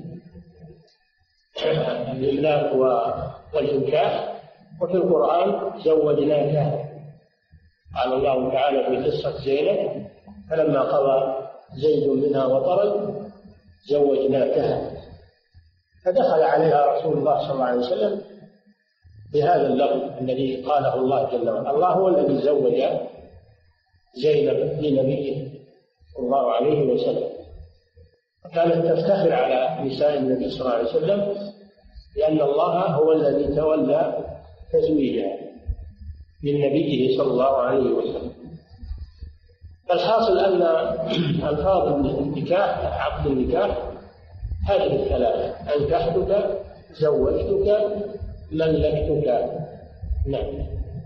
الإملاك والإنكاح، وفي القرآن زوجناك. قال الله تعالى في قصة زينب: فلما قضى زيد منها وطرا زوجناكها. فدخل عليها رسول الله صلى الله عليه وسلم بهذا اللفظ الذي قاله الله جل وعلا. الله هو الذي زوج زينب لنبيه صلى الله عليه وسلم، كانت تفتخر على نساء النبي صلى الله عليه وسلم لأن الله هو الذي تولى تزويجها من نبيه صلى الله عليه وسلم. فالحاصل أن ألفاظ النكاح، عقد النكاح، هذه الثلاثة: أنكحتك، زوجتك، ملكتك. نعم.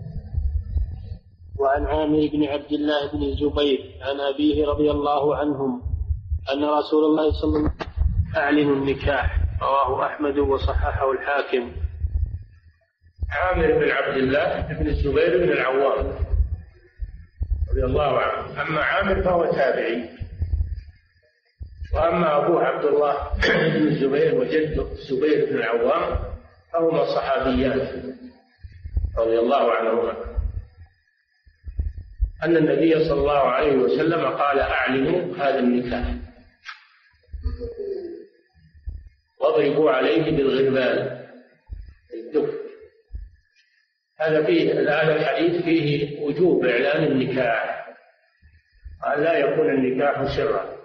وعن عامر بن عبد الله بن الزبير عن أبيه رضي الله عنهم أن رسول الله صلى الله عليه وسلم أعلن النكاح. رواه أحمد وصححه الحاكم. عامر بن عبد الله بن الزبير بن العوام رضي الله عنه. أما عامر فهو تابعي، وأما أبوه عبد الله بن الزبير وجده الزبير بن العوام فهما صحابيان رضي الله عنهما. أن النبي صلى الله عليه وسلم قال أعلنوا هذا النكاح واضربوا عليه بالغربال الدف. هذا فيه هذا الحديث فيه وجوب إعلان النكاح، أن لا يكون النكاح سرا،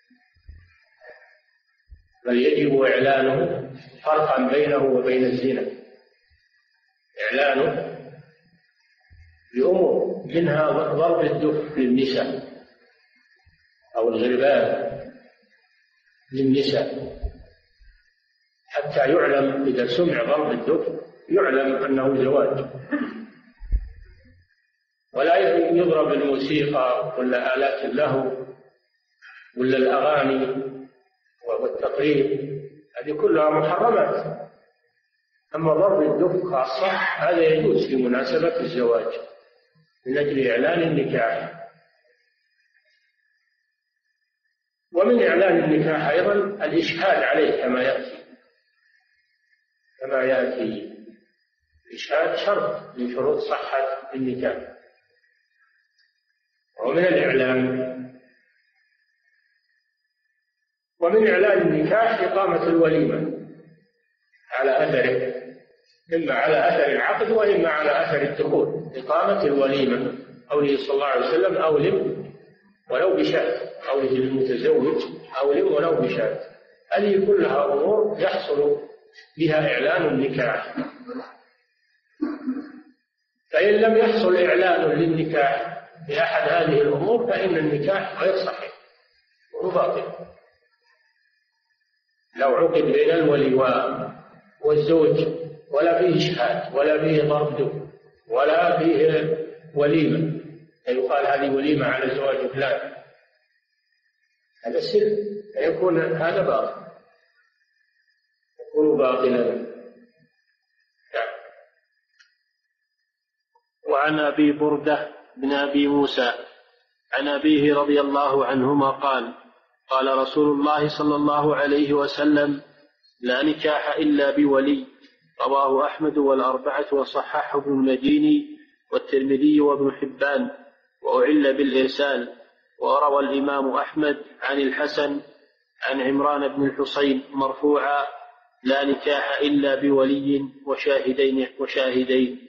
بل يجب إعلانه فرقا بينه وبين الزنا. إعلانه بأمور منها ضرب الدف للنساء أو الغربال للنساء حتى يعلم، إذا سمع ضرب الدف يعلم أنه زواج، ولا يضرب الموسيقى ولا آلات اللهو ولا الأغاني والتقريب، هذه كلها محرمات. أما ضرب الدف خاصة هذا يجوز في مناسبة الزواج من أجل إعلان النكاح. ومن إعلان النكاح أيضا الإشهاد عليه كما يأتي كما يأتي الإشهاد شرط من شروط صحة النكاح. ومن الإعلان ومن إعلان النكاح إقامة الوليمة على أثره، إما على أثر العقد وإما على أثر الدخول. إقامة الوليمة قوله صلى الله عليه وسلم أولم ولو بشاة، قوله للمتزوج أولم ولو بشاة. هذه كلها أمور يحصل بها إعلان النكاح. فإن لم يحصل إعلان للنكاح بأحد هذه الأمور فإن النكاح غير صحيح وباطل. لو عقد بين الولي والزوج ولا فيه إشهاد ولا فيه ضرب دف ولا فيه وليمة، يقال هذه وليمة على زواج فلان، هذا سر، فيكون هذا باطل، يكون باطلا. وعن أبي بردة بن أبي موسى عن أبيه رضي الله عنهما قال قال رسول الله صلى الله عليه وسلم لا نكاح إلا بولي. رواه أحمد والأربعة وصححه ابن المديني والترمذي وابن حبان، وأعل بالإرسال. وروى الإمام أحمد عن الحسن عن عمران بن الحصين مرفوعا لا نكاح إلا بولي وشاهدين وشاهدين.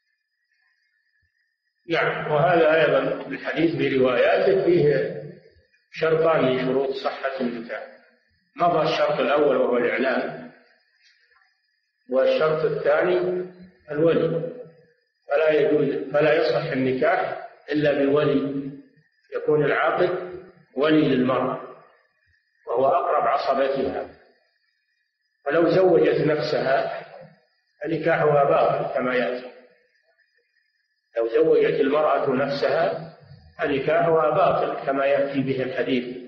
يعني وهذا أيضا الحديث برواياته فيه شرطان من شروط صحة النكاح. مضى الشرط الأول وهو الإعلان، والشرط الثاني الولي. فلا يجوز فلا يصح النكاح إلا بالولي، يكون العاقد ولي للمرأة وهو أقرب عصبتها. ولو زوجت نفسها فنكاحها باطل كما يأتي. لو زوجت المرأة نفسها فنكاحها باطل كما يأتي به الحديث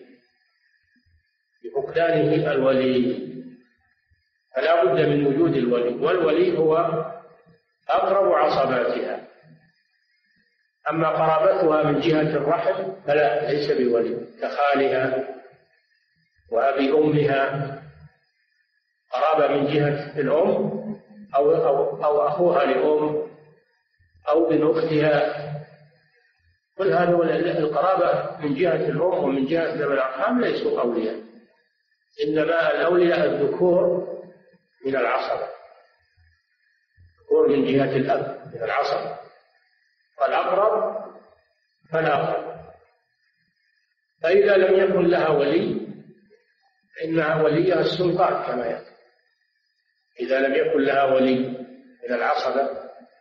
بفقدانه الولي. فلا بد من وجود الولي، والولي هو أقرب عصباتها. أما قرابتها من جهة الرحم فلا، ليس بولي، كخالها وأبي أمها، قرابة من جهة الأم أو, أو, أو أخوها لأم أو بن أختها، كل هذول القرابة من جهة الأم ومن جهة ذوي الأرحام ليسوا أولياء، إنما الأولياء الذكور من العصبة، الذكور من جهة الأب من العصبة، والأقرب فالأقرب. فإذا لم يكن لها ولي فإنها وليها السلطان كما يأتي. إذا لم يكن لها ولي من العصبة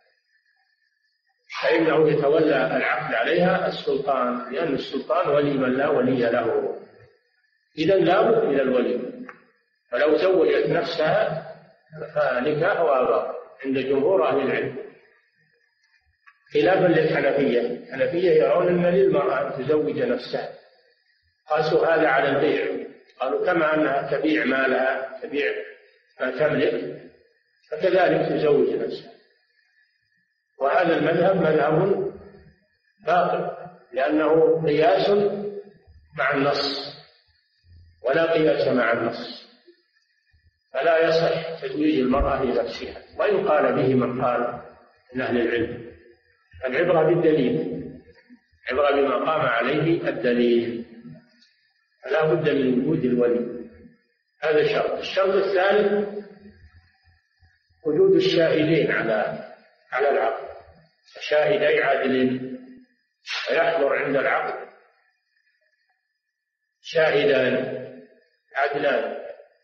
فإنه يتولى العقد عليها السلطان، لأن السلطان ولي من لا ولي له. إذا لابد من الولي. فلو زوجت نفسها فنكاحها باطل عند جمهور أهل العلم، خلافا للحنفية. الحنفية يرون أن للمرأة أن تزوج نفسها، قاسوا هذا على البيع، قالوا كما أنها تبيع مالها تبيع ما تملك فكذلك تزوج نفسها. وهذا المذهب مذهب باطل، لأنه قياس مع النص ولا قياس مع النص، فلا يصح تزويج المرأة لنفسها، وإن قال به من قال من أهل العلم. العبرة بالدليل، عبرة بما قام عليه الدليل، فلا بد من وجود الولي. هذا شرط. الشرط الثالث وجود الشاهدين على على العقد، شاهدي عدل، فيحضر عند العقد شاهدان عدلان.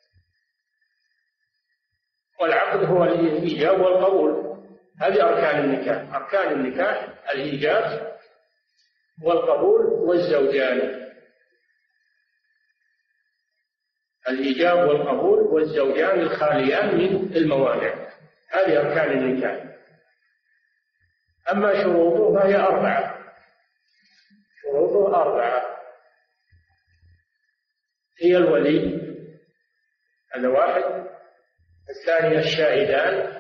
والعقد هو الإيجاب والقبول، هذه أركان النكاح. أركان النكاح الإيجاب والقبول والزوجان، الإيجاب والقبول والزوجان الخاليان من الموانع، هذه أركان النكاح. أما شروطه فهي أربعة، شروطه أربعة. هي الولي، هذا واحد. الثاني الشاهدان.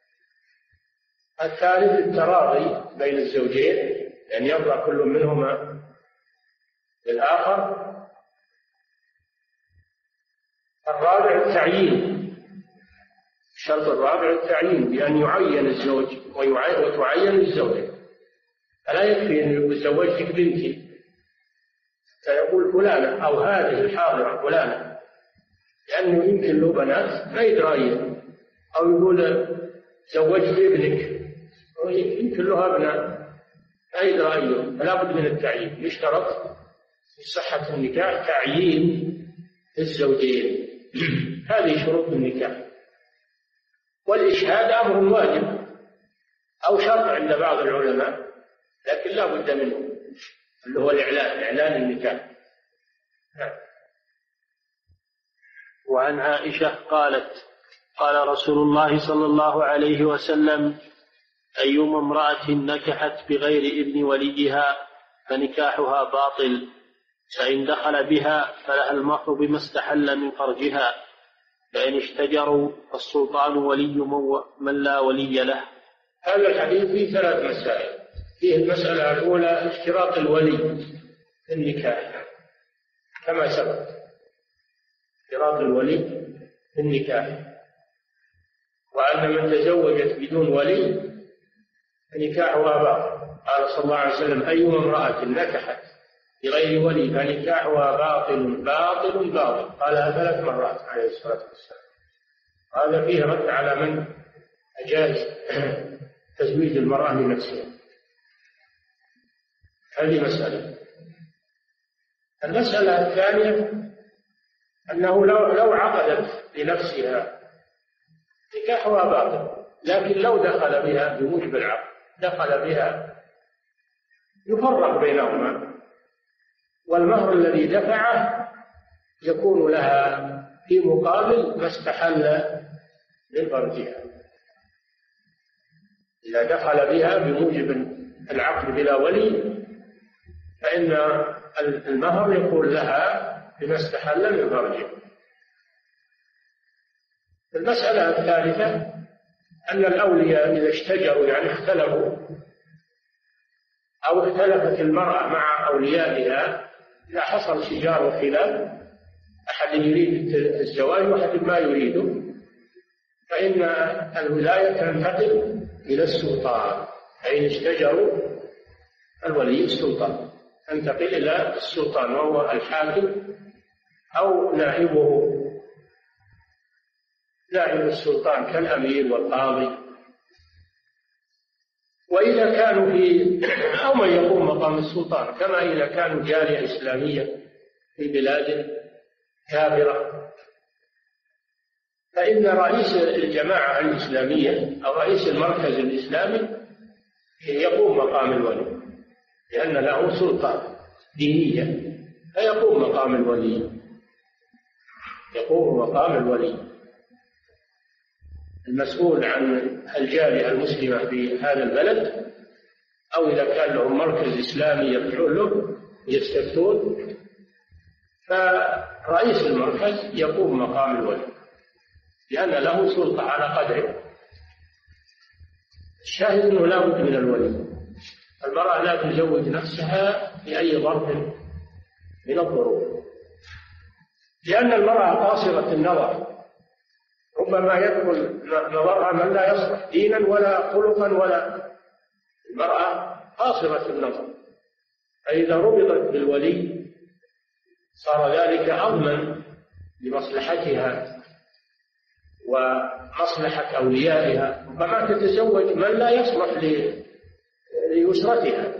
الثالث التراضي بين الزوجين، يعني يرضى كل منهما بالآخر. الرابع التعيين، الشرط الرابع التعيين، بأن يعين الزوج وتعين الزوجة. فلا يكفي أن يقول زوجتك بنتي، فيقول فلانة أو هذه الحاضرة فلانة، لأنه يمكن له بنات ما يدري، أو يقول زوجت ابنك، يمكن له أبناء ما يدري، فلا بد من التعيين. يشترط في صحة النكاح تعيين الزوجين. هذه شروط النكاح. والإشهاد أمر واجب أو شرط عند بعض العلماء، لكن لا بد منه، اللي هو الإعلان، إعلان النكاح. وعن عائشة قالت: قال رسول الله صلى الله عليه وسلم: أيما امرأة نكحت بغير إذن وليها فنكاحها باطل، فإن دخل بها فلها المهر بما استحل من فرجها، فإن اشتجروا فالسلطان ولي من لا ولي له. هذا الحديث فيه ثلاث مسائل. فيه المسألة الأولى اشتراط الولي في النكاح كما سبق، اشتراط الولي في النكاح، وأن من تزوجت بدون ولي فنكاحها باطل. قال صلى الله عليه وسلم: أيما امرأة نكحت بغير ولي فنكاحها باطل باطل باطل. قالها ثلاث مرات عليه الصلاة والسلام. هذا فيه رد على من أجاز تزويج المرأة لنفسها. هذه مسألة. المسألة الثانية أنه لو لو عقدت لنفسها نكاحها باطل، لكن لو دخل بها بموجب العقد، دخل بها يفرق بينهما، والمهر الذي دفعه يكون لها في مقابل ما استحل من فرجها. إذا دخل بها بموجب العقد بلا ولي فإن المهر يكون لها بما استحل من فرجها. المسألة الثالثة أن الأولياء إذا اشتجروا، يعني اختلفوا، أو اختلفت المرأة مع أوليائها، إذا حصل شجار وخلاف، أحد يريد الزواج وأحد ما يريده، فإن الولاية تنتقل إلى السلطان. فإن اشتجروا الولي السلطان تنتقل إلى السلطان، وهو الحاكم أو نائبه، نائب السلطان كالأمير والقاضي. وإذا كانوا في أو من يقوم مقام السلطان، كما إذا كانوا جالية إسلامية في بلاد كافرة، فإن رئيس الجماعة الإسلامية أو رئيس المركز الإسلامي يقوم مقام الولي، لأن له سلطة دينية، فيقوم مقام الولي، يقوم مقام الولي المسؤول عن الجالية المسلمة في هذا البلد، أو إذا كان لهم مركز إسلامي يرجعون له يستفتون، فرئيس المركز يقوم مقام الولي لأن له سلطة على قدره. الشاهد أنه لا بد من الولي. المرأة لا تزوج نفسها بأي ظرف من الظروف، لأن المرأة قاصرة النظر، ربما يدخل نظرها من لا يصلح دينا ولا خلقا، ولا المرأة قاصرة النظر، فإذا ربطت بالولي صار ذلك أضمن لمصلحتها ومصلحة أوليائها، فما تتزوج من لا يصلح ليسرتها،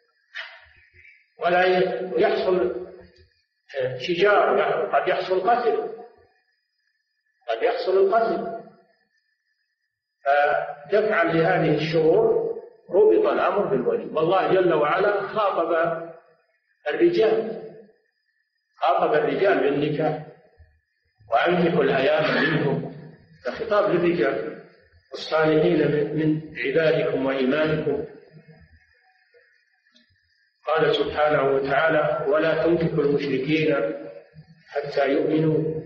ولا يحصل شجار، قد يحصل قتل قد يحصل القتل. فدفعا لهذه الشرور ربط الأمر بالولي. والله جل وعلا خاطب الرجال خاطب الرجال بالنكاح، وأنكحوا الأيام منكم، فخطاب للرجال الصالحين من عبادكم وإيمانكم. قال سبحانه وتعالى: ولا تنكحوا المشركين حتى يؤمنوا.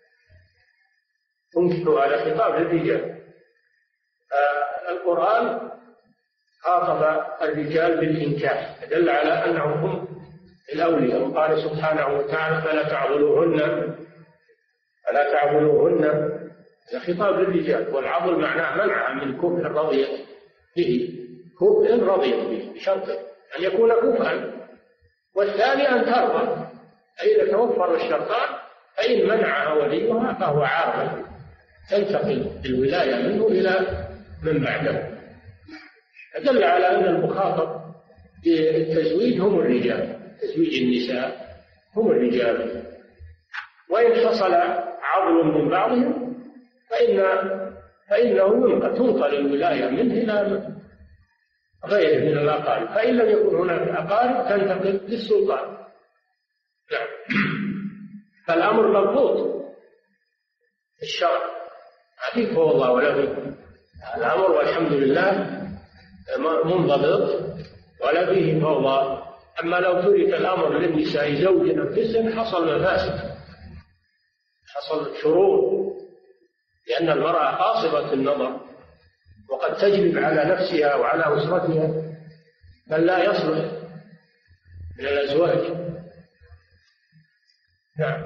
تنكحوا على خطاب للرجال. آه القرآن خاطب الرجال بالإنكاح، دل على أنهم هم الأولياء. وقال سبحانه وتعالى: فلا تعضلوهن فلا تعضلوهن هذا خطاب للرجال. والعضل معناه منعها من كفء رضيت به، كفء رضيت به بشرط أن يكون كفءا، والثاني أن ترضى. فإذا توفر الشرطان فإن منعها وليها فهو عاقل، تنتقل الولاية منه إلى من بعده. دل على أن المخاطب بالتزويج هم الرجال، تزويج النساء هم الرجال. وإن حصل عضل من بعضهم فإن فإنه تنقل الولاية منه إلى غيره من الأقارب، فإن لم يكن هناك أقارب تنتقل للسلطان. نعم. فالأمر مضبوط في الشرع، ما فيه فوضى ولا فيه الأمر، والحمد لله منضبط ولا فيه فوضى. أما لو ترك الأمر للنساء زوج أنفسهم حصل مفاسد، حصل شرور، لأن المرأة قاصرة النظر وقد تجلب على نفسها وعلى أسرتها بل لا يصلح من الأزواج. نعم.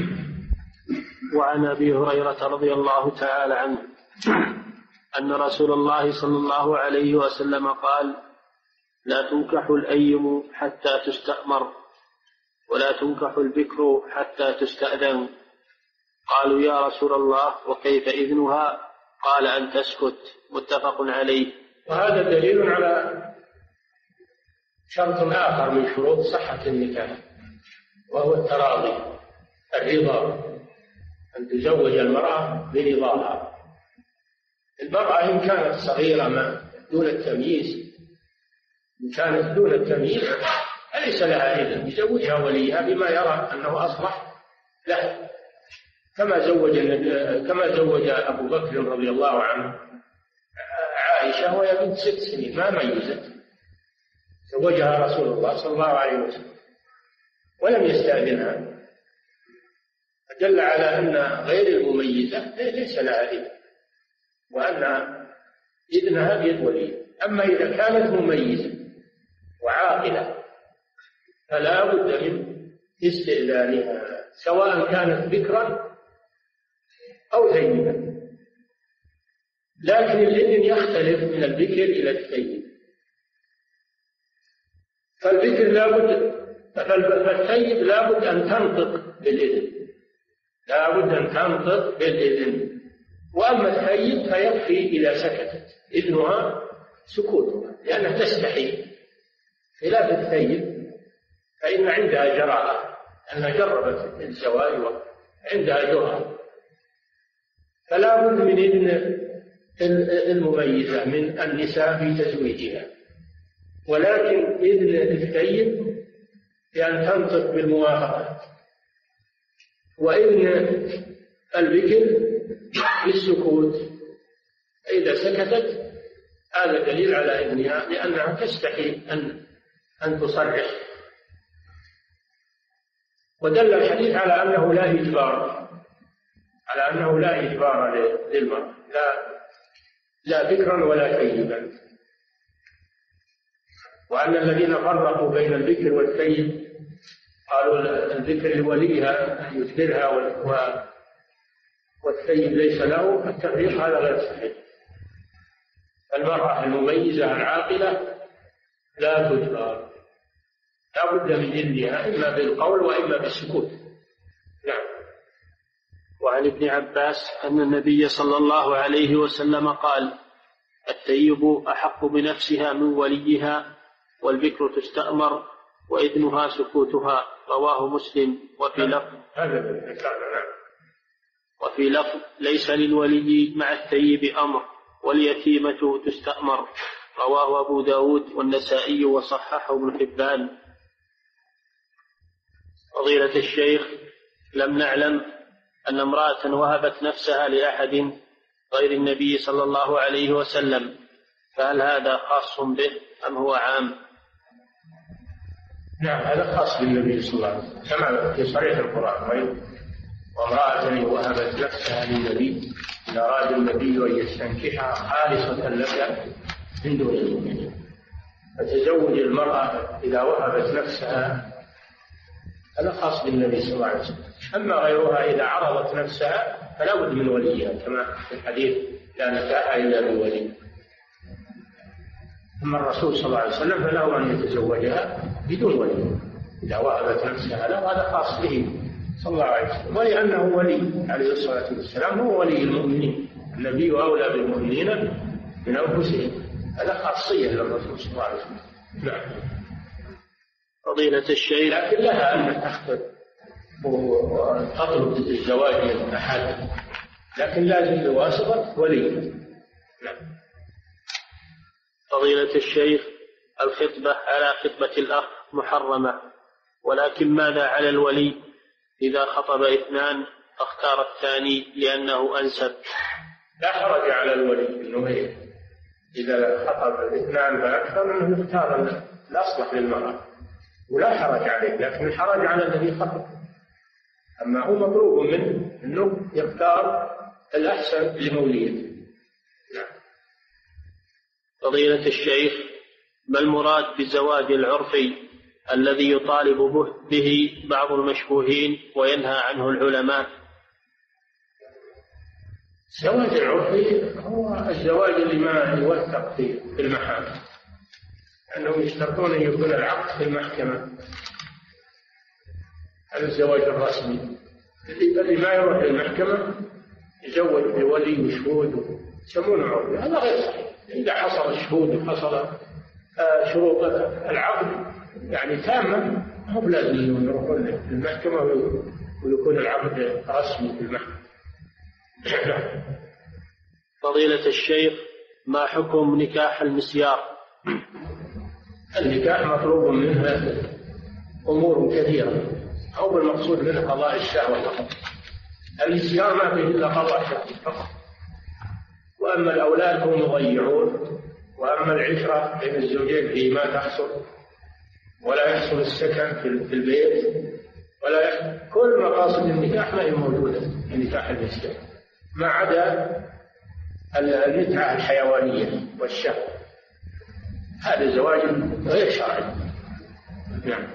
وعن أبي هريرة رضي الله تعالى عنه أن رسول الله صلى الله عليه وسلم قال: لا تنكح الأيم حتى تستأمر، ولا تنكح البكر حتى تستأذن. قالوا: يا رسول الله وكيف إذنها؟ قال: أن تسكت. متفق عليه. وهذا دليل على شرط آخر من شروط صحة النكاح، وهو التراضي، الرضا، أن تزوج المرأة برضاها. المرأة إن كانت صغيرة ما دون التمييز إن كانت دون التمييز فليس لها إذن يزوجها وليها بما يرى أنه أصلح له، كما زوج كما زوج أبو بكر رضي الله عنه عائشة وهي بنت ست سنين ما ميزت، زوجها رسول الله صلى الله عليه وسلم ولم يستأذنها، فدل على أن غير المميزة ليس لها إذن، وأن إذنها بيد ولي. أما إذا كانت مميزة وعاقلة فلا بد من استئذانها، سواء كانت بكرا أو ثيبا. لكن الإذن يختلف من البكر إلى الثيب. فالبكر لا بد فالثيب لا بد أن تنطق بالإذن، لا بد أن تنطق بالإذن. وأما الثيب فيكفي إذا سكتت، إذنها سكوتها لأنها تستحي، خلاف الثيب فإن عندها جراءة، أنها جربت الزواج وعندها جرأة. فلا بد من إذن المميزة من النساء في تزويجها، ولكن إذن الثيب بأن تنطق بالموافقة، وإذن البكر بالسكوت. إذا سكتت هذا دليل على إذنها، لأنها تستحي أن أن تصرح. ودل الحديث على أنه لا إجبار، على أنه لا إجبار للمرأة، لا لا بكرا ولا ثيبا، وأن الذين فرقوا بين البكر والثيب قالوا البكر لوليها أن يثمرها والثيب ليس له، التفريق هذا غير صحيح. المرأة المميزة العاقلة لا تجبر، لا بد من إذنها إما بالقول وإما بالسكوت. نعم. وعن ابن عباس أن النبي صلى الله عليه وسلم قال: الثيب أحق بنفسها من وليها، والبكر تستأمر وإذنها سكوتها. رواه مسلم. وفي لفظ وفي لفظ ليس للولي مع الثيب أمر، واليتيمة تستأمر. رواه أبو داود والنسائي وصححه ابن حبان. فضيلة الشيخ، لم نعلم أن امرأة وهبت نفسها لأحد غير النبي صلى الله عليه وسلم، فهل هذا خاص به أم هو عام؟ نعم، هذا خاص بالنبي صلى الله عليه وسلم كما في صريح القرآن: وامرأة وهبت نفسها للنبي إن أراد النبي أن يستنكحها خالصة لك من دون المؤمنين. فتزوج المرأة إذا وهبت نفسها هذا خاص بالنبي صلى الله عليه وسلم. أما غيرها إذا عرضت نفسها فلا بد من وليها كما في الحديث: لا نكاح إلا بولي. أما الرسول صلى الله عليه وسلم فله أن يتزوجها بدون ولي إذا وهبت نفسها له، هذا خاص به صلى الله عليه وسلم. ولأنه ولي عليه الصلاة والسلام هو ولي المؤمنين، النبي أولى بالمؤمنين من أنفسهم، هذا خاصية للرسول صلى الله عليه وسلم. نعم. فضيلة الشيخ، لكن لها أن تخطب وتطلب الزواج من أحد، لكن لازم بواسطة ولي. نعم. فضيلة الشيخ، الخطبة على خطبة الأخ محرمة، ولكن ماذا على الولي إذا خطب اثنان فاختار الثاني لأنه أنسب؟ لا حرج على الولي إنه إذا خطب اثنان فأكثر أنه يختار الأصلح للمرأة، ولا حرج عليه، لكن الحرج على الذي خطب. أما هو مطلوب منه أنه يختار الأحسن لموليته. نعم. فضيلة الشيخ، ما المراد بالزواج العرفي الذي يطالب به بعض المشبوهين وينهى عنه العلماء؟ الزواج العرفي هو الزواج اللي ما يوثق فيه في المحاكم، أنهم يشترطون أن يكون العقد في المحكمة. هذا الزواج الرسمي اللي ما يروح للمحكمة يزوج بولي وشهود يسمونه عرفي، هذا غير صحيح. إذا حصل الشهود وحصل شروط العقد يعني تامة، هو لازم يروحون للمحكمة ويكون العقد رسمي في المحكمة. فضيلة الشيخ، ما حكم نكاح المسيار؟ النكاح مطلوب منه أمور كثيرة، أو بالمقصود منه قضاء الشهوة فقط. المسيار ما فيه إلا قضاء الشهوة فقط، وأما الأولاد هم مضيعون، وأما العشرة بين الزوجين فيه ما تحصل، ولا يحصل السكن في البيت، ولا يحصل كل مقاصد النكاح ما هي موجودة في نكاح المسيار، ما عدا المتعة الحيوانية والشهوة. هذا زواج غير شرعي. نعم.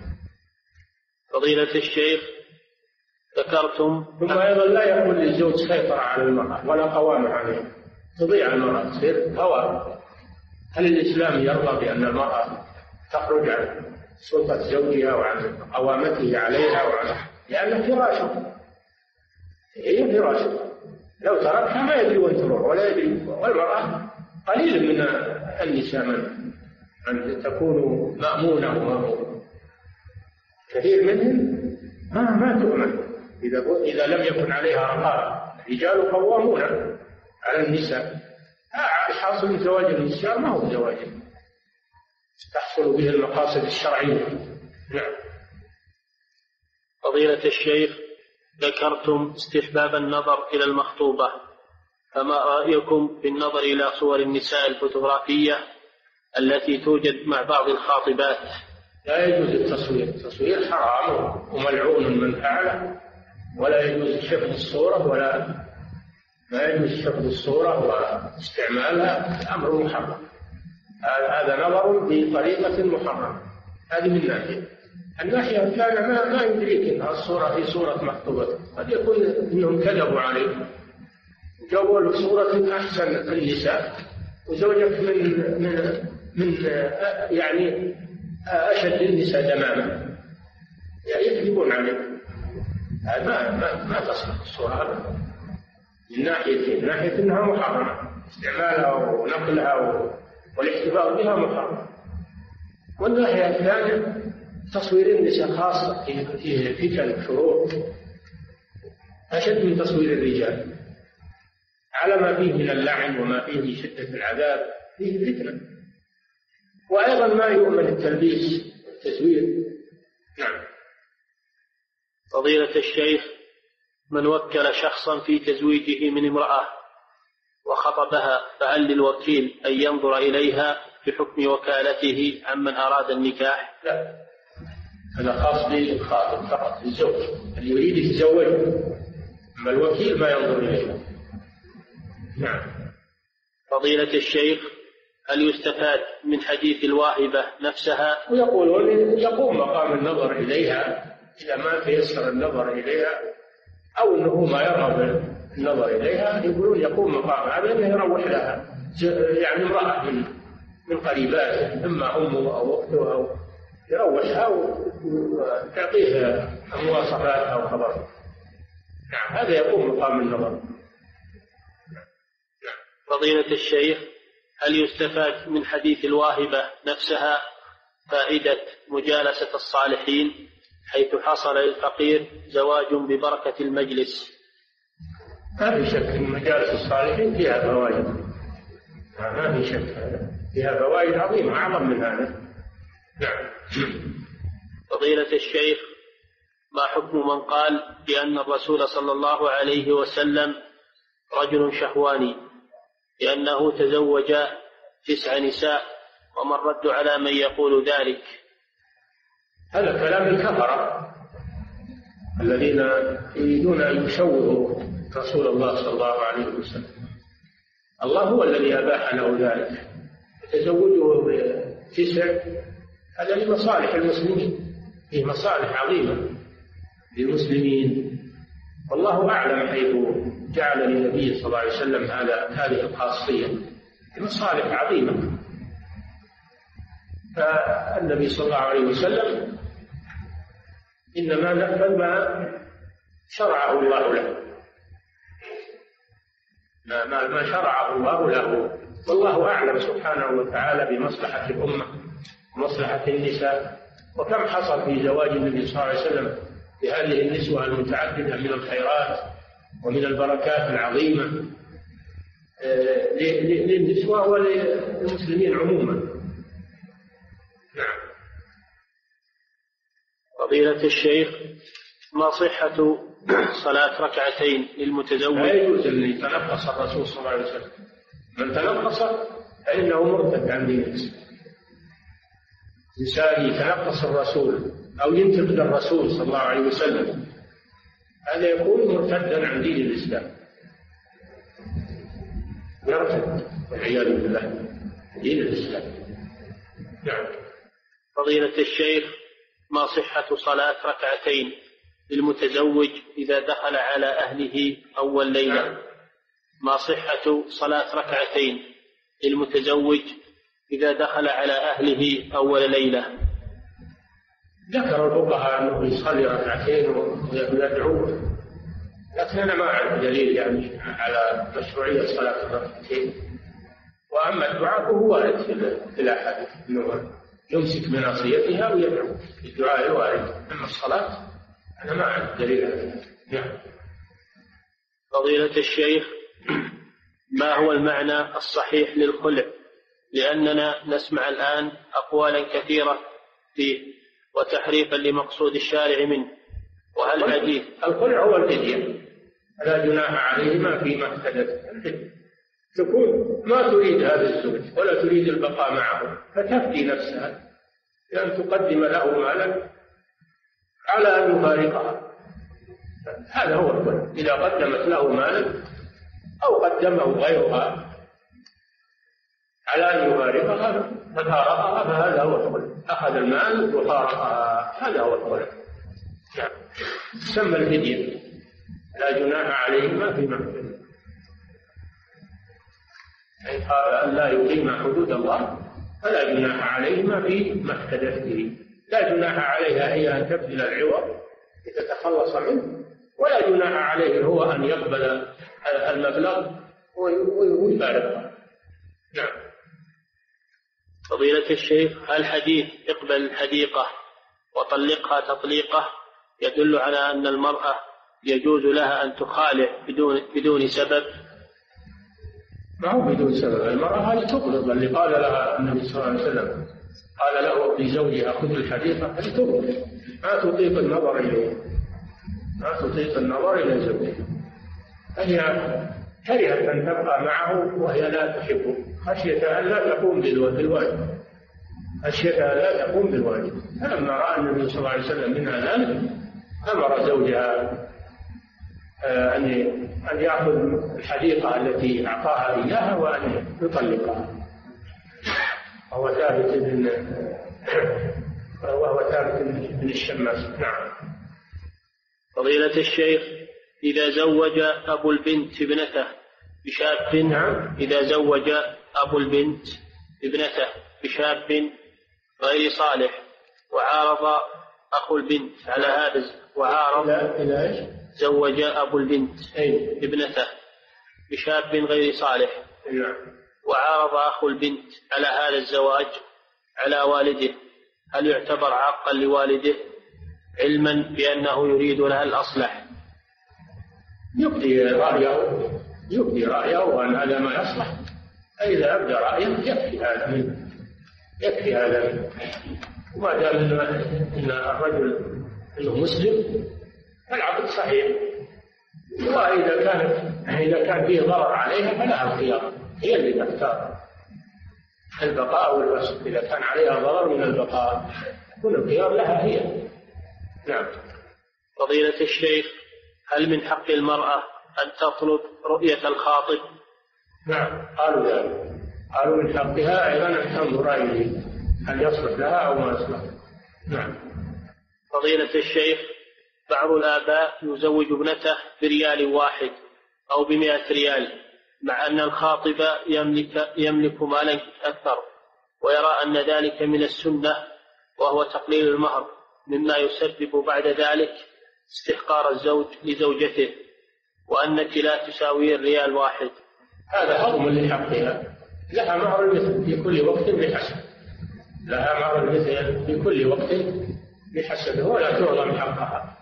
فضيلة الشيخ، ذكرتم ثم أيضا لا يكون للزوج سيطرة على المرأة ولا قوام عليها، تضيع المرأة، تصير قوام. هل الإسلام يرضى بأن المرأة تخرج عن سلطة زوجها وعن قوامته عليها وعن لأن فراشه هي فراشه، لو تركها ما يدري وين تروح ولا يدري. والمرأة قليل من النساء من أن تكون مأمونة ومأمونة، كثير منهم ما ما تؤمن إذا إذا لم يكن عليها رقابة. الرجال قوامون على النساء. حاصل من زواج النساء ما هو زواج تحصل به المقاصد الشرعية. نعم. فضيلة الشيخ، ذكرتم استحباب النظر إلى المخطوبة، فما رأيكم في النظر إلى صور النساء الفوتوغرافية التي توجد مع بعض الخاطبات؟ لا يجوز التصوير، التصوير حرام وملعون من فعله، ولا يجوز حفظ الصورة، ولا ما يجوز حفظ الصورة واستعمالها، أمر محرم. هذا نظر بطريقة محرمة. هذه من ناحية. الناحية الثانية ما ما يدريك أن الصورة في صورة مخطوبة، قد يكون أنهم كذبوا عليك جابوا لك صورة أحسن النساء، وزوجك من من من يعني أشد النساء دماما يكذبون عليه. ما ما ما تصلح الصورة أبدا من ناحية من ناحية أنها محرمة، استعمالها ونقلها والاحتفاظ بها محرم، والناحية الثانية تصوير النساء خاصة في فتن شرور أشد من تصوير الرجال، على ما فيه من اللعن وما فيه من شدة العذاب، فيه فتنة. وأيضا ما يؤمن التلبيس والتزوير. نعم. فضيلة الشيخ، من وكل شخصا في تزويجه من امرأة وخطبها فهل للوكيل أن ينظر إليها بحكم وكالته عمن أراد النكاح؟ لا، هذا خاص بالخاطب فقط، الزوج اللي يريد يتزوجه، أما الوكيل ما ينظر إليها. نعم. فضيلة الشيخ، هل يستفاد من حديث الواهبة نفسها؟ ويقولون يقوم مقام النظر إليها إذا ما تيسر النظر إليها، أو أنه ما يرغب النظر إليها، يقولون يقوم مقام هذا أنه يروح لها، يعني امرأة من من قريباته، إما أمه أو أخته، أو يروحها وتعطيه مواصفات أو خبر. نعم، هذا يقوم مقام النظر. فضيلة الشيخ، هل يستفاد من حديث الواهبة نفسها فائدة مجالسة الصالحين حيث حصل للفقير زواج ببركة المجلس؟ ما في شك أن مجالس الصالحين فيها فوائد، ما في شك فيها فوائد عظيمة أعظم من هذا. نعم. فضيلة الشيخ، ما حكم من قال بأن الرسول صلى الله عليه وسلم رجل شهواني لأنه تزوج تسع نساء، وما الرد على من يقول ذلك؟ هذا كلام الكفرة الذين يريدون أن يشوهوا رسول الله صلى الله عليه وسلم. الله هو الذي أباح له ذلك، تزوجه بتسع هذا لمصالح المسلمين، فيه مصالح عظيمة للمسلمين، والله أعلم حيث جعل للنبي صلى الله عليه وسلم هذا هذه الخاصية، مصالح عظيمة. فالنبي صلى الله عليه وسلم إنما نفذ ما شرعه الله له، ما, ما, ما شرعه الله له، والله أعلم سبحانه وتعالى بمصلحة الأمة ومصلحة النساء. وكم حصل في زواج النبي صلى الله عليه وسلم بهذه النسوة المتعددة من الخيرات ومن البركات العظيمة للنسوة وللمسلمين عموما. نعم. فضيلة الشيخ، ما صحة صلاة ركعتين للمتزوج؟ لا يجوز أن يتنقص الرسول صلى الله عليه وسلم، من تنقص فإنه مرتد عن دين الإسلام. إنسان يتنقص الرسول أو ينتقد الرسول صلى الله عليه وسلم، هذا يكون مرتدا عن دين الإسلام، يرتد والعياذ بالله دين الإسلام. نعم. فضيلة الشيخ، ما صحة صلاة ركعتين للمتزوج إذا دخل على أهله أول ليلة؟ نعم. ما صحة صلاة ركعتين للمتزوج إذا دخل على أهله أول ليلة؟ ذكر الفقهاء أنه يصلي ركعتين ويدعو، لكن أنا ما أعرف دليل يعني على مشروعية صلاة الركعتين. وأما الدعاء فهو وارد في الأحاديث أنه يمسك بناصيتها ويدعو، الدعاء وارد، أما الصلاة أنا ما أعرف دليل على ذلك. نعم. فضيلة الشيخ، ما هو المعنى الصحيح للخلع؟ لأننا نسمع الآن أقوالا كثيرة فيه وتحريفا لمقصود الشارع منه، وهل حديث الخلع هو الفدية، لا جناح عليهما فيما افتدت الفدية، تكون ما تريد هذا الزوج ولا تريد البقاء معه فتفدي نفسها بأن تقدم له مالا على أن يفارقها، هذا هو الخلع. إذا قدمت له مالا أو قدمه غيرها على أن يفارقها ففارقها فهذا هو الخلع، أخذ المال وفارقها، هذا هو الخلع. نعم. تسمى الفدية، لا جناح عليهما فيما افتدت، يعني قال أن لا يقيم حدود الله فلا جناح عليهما فيما افتدت به. لا جناح عليها هي أن تبذل العوض لتتخلص منه، ولا جناح عليه هو أن يقبل المبلغ ويفارقه. نعم. فضيلة الشيخ، هل حديث اقبل الحديقة وطلقها تطليقة يدل على أن المرأة يجوز لها أن تخالع بدون بدون سبب؟ ما هو بدون سبب، المرأة هذه تطلق، اللي قال لها النبي صلى الله عليه وسلم قال له لزوجها خذ الحديقة، هذه تطلق، ما تطيق النظر إليه، ما تطيق النظر إلى زوجها، هي كرهت أن تبقى معه وهي لا تحبه خشية أن لا تقوم بالواجب، خشية أن لا تقوم بالواجب. فلما رأى النبي صلى الله عليه وسلم منها ذلك أمر زوجها أن أن يأخذ الحديقة التي أعطاها إياها وأن يطلقها، وهو ثابت بن وهو ثابت بن الشماس. نعم. فضيلة الشيخ، إذا زوج أبو البنت ابنته بشاب، نعم. إذا زوج أبو البنت ابنته بشاب غير صالح وعارض أخو البنت على هذا، وعارض إلى إيش؟ زوج أبو البنت أي. ابنته بشاب غير صالح، نعم. وعارض أخو البنت على هذا الزواج على والده، هل يعتبر عاقا لوالده علما بأنه يريد لها الأصلح؟ يبدي رأيه يبدي رأيه وأن هذا ما يصلح، فإذا أبدى رأيه يكفي هذا منه، يكفي هذا منه. وما دام إن الرجل إنه مسلم فالعقد صحيح، وإذا كان إذا كان فيه ضرر عليها فلها الخيار، هي اللي تختار البقاء والفسخ. إذا كان عليها ضرر من البقاء يكون الخيار لها هي. نعم. فضيلة الشيخ، هل من حق المرأة أن تطلب رؤية الخاطب؟ نعم، قالوا ذلك، قالوا من حقها أيضا أن تنظر إليه هل يصلح لها أو ما يصلح. نعم. فضيلة الشيخ، بعض الآباء يزوج ابنته بريال واحد أو بمئة ريال، مع أن الخاطب يملك, يملك مالا أكثر، ويرى أن ذلك من السنة وهو تقليل المهر، مما يسبب بعد ذلك استحقار الزوج لزوجته، وأنك لا تساوي الريال واحد. هذا هضم لحقها، لها مهر المثل في كل وقت بحسب، لها مهر المثل في كل وقت بحسبه ولا تعظم حقها.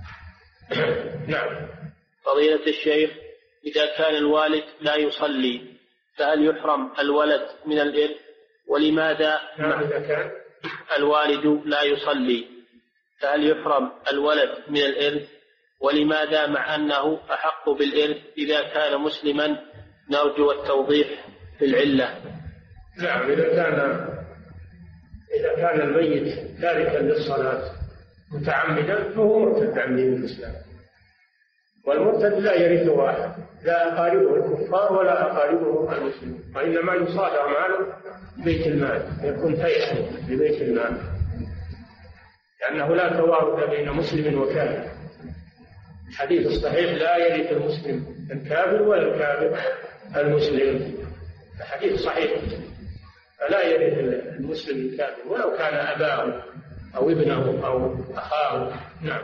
نعم. فضيلة الشيخ، إذا كان الوالد لا يصلي فهل يحرم الولد من الإرث؟ ولماذا؟ نعم. إذا كان الوالد لا يصلي فهل يحرم الولد من الإرث؟ ولماذا مع أنه أحق بالإرث إذا كان مسلما؟ نرجو التوضيح في العلة. نعم. إذا كان إذا كان الميت تاركا للصلاة متعمدا فهو مرتد عن دين الإسلام، والمرتد لا يرثه أحد، لا أقاربه الكفار ولا أقاربه المسلمين، وإنما يصادر ماله بيت المال، يكون فيئا لبيت المال، لأنه لا توارث بين مسلم وكافر. الحديث الصحيح لا يرث المسلم الكافر ولا الكافر المسلم، الحديث صحيح، فلا يرث المسلم الكافر ولو كان أباه أو ابنه أو أخاه. نعم.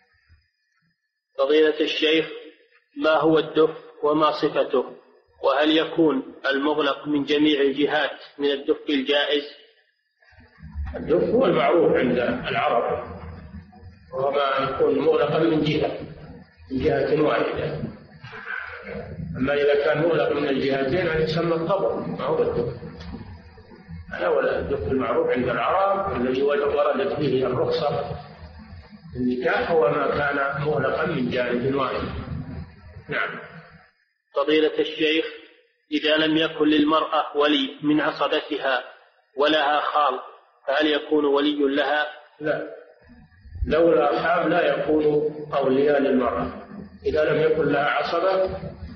فضيلة الشيخ، ما هو الدف وما صفته؟ وهل يكون المغلق من جميع الجهات من الدف الجائز؟ الدف هو المعروف عند العرب، وهو ما يكون مغلقا من جهة من جهة واحدة. أما إذا كان مغلق من الجهتين يسمى الطبق، ما هو الدف. هذا هو الدف المعروف عند العرب الذي وردت فيه الرخصة النكاح، هو ما كان مغلقا من جانب واحد. نعم. فضيلة الشيخ، إذا لم يكن للمرأة ولي من عصبتها ولها خال فهل يكون ولي لها؟ لا، لو الأرحام لا يكون أولياء للمرأة. إذا لم يكن لها عصبة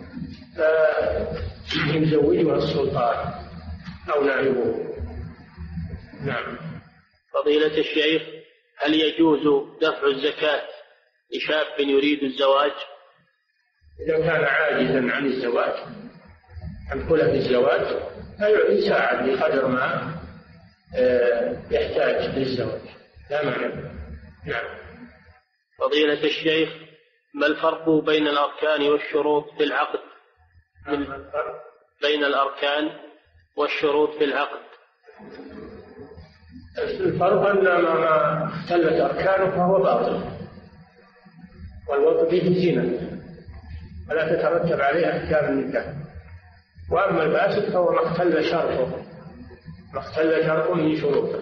فيزوجها السلطان أو نائبه. نعم. فضيلة الشيخ، هل يجوز دفع الزكاة لشاب يريد الزواج؟ إذا كان عاجزا عن الزواج عن كلف الزواج فيساعد بقدر ما يحتاج للزواج، لا معنى. نعم. فضيلة الشيخ، ما الفرق بين الأركان والشروط في العقد؟ بين الأركان والشروط في العقد. الفرق أن ما اختلت أركانه فهو باطل، والوطء فيه زينة ولا تترتب عليه أحكام النكاح. وأما الفاسد فهو ما اختل شرطه، ما اختل شرط من شروطه.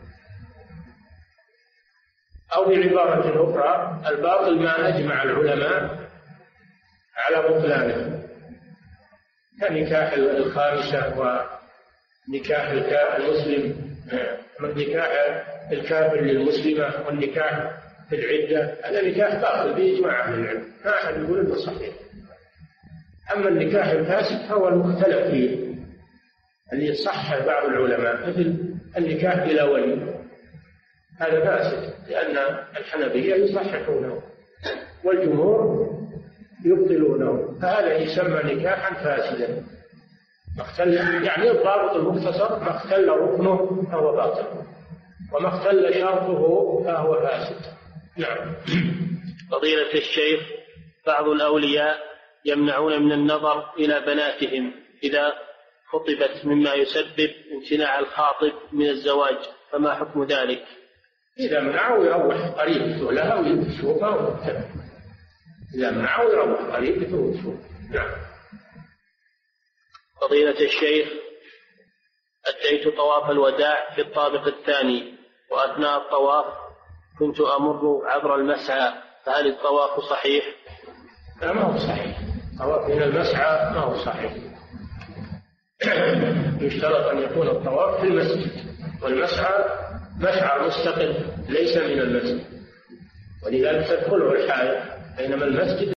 أو بعبارة أخرى، الباطل ما أجمع العلماء على بطلانه، كنكاح الخامسة ونكاح المسلم، نكاح الكافر للمسلمة، والنكاح في العدة، هذا نكاح باطل بإجماع أهل العلم، ما أحد يقول إنه صحيح. أما النكاح الفاسد فهو المختلف فيه، اللي صحح بعض العلماء، مثل النكاح بلا ولي، هذا فاسد، لأن الحنفية يصححونه والجمهور يبطلونه، فهذا يسمى نكاحا فاسدا. يعني الضابط المختصر: ما اختل ركنه فهو باطل، وما اختل شرطه فهو فاسد. نعم. فضيلة الشيخ، بعض الأولياء يمنعون من النظر إلى بناتهم إذا خطبت، مما يسبب امتناع الخاطب من الزواج، فما حكم ذلك؟ إذا منعوا يروح قريب لها ويشوفها ويكتب. إذا منعوا يروح قريب ويشوفها. نعم. فضيلة الشيخ، أتيت طواف الوداع في الطابق الثاني، وأثناء الطواف كنت أمر عبر المسعى، فهل الطواف صحيح؟ لا، ما هو صحيح. الطواف من المسعى ما هو صحيح. يشترط أن يكون الطواف في المسجد، والمسعى مشعر مستقل ليس من المسجد، ولذلك تدخله الحائط، بينما المسجد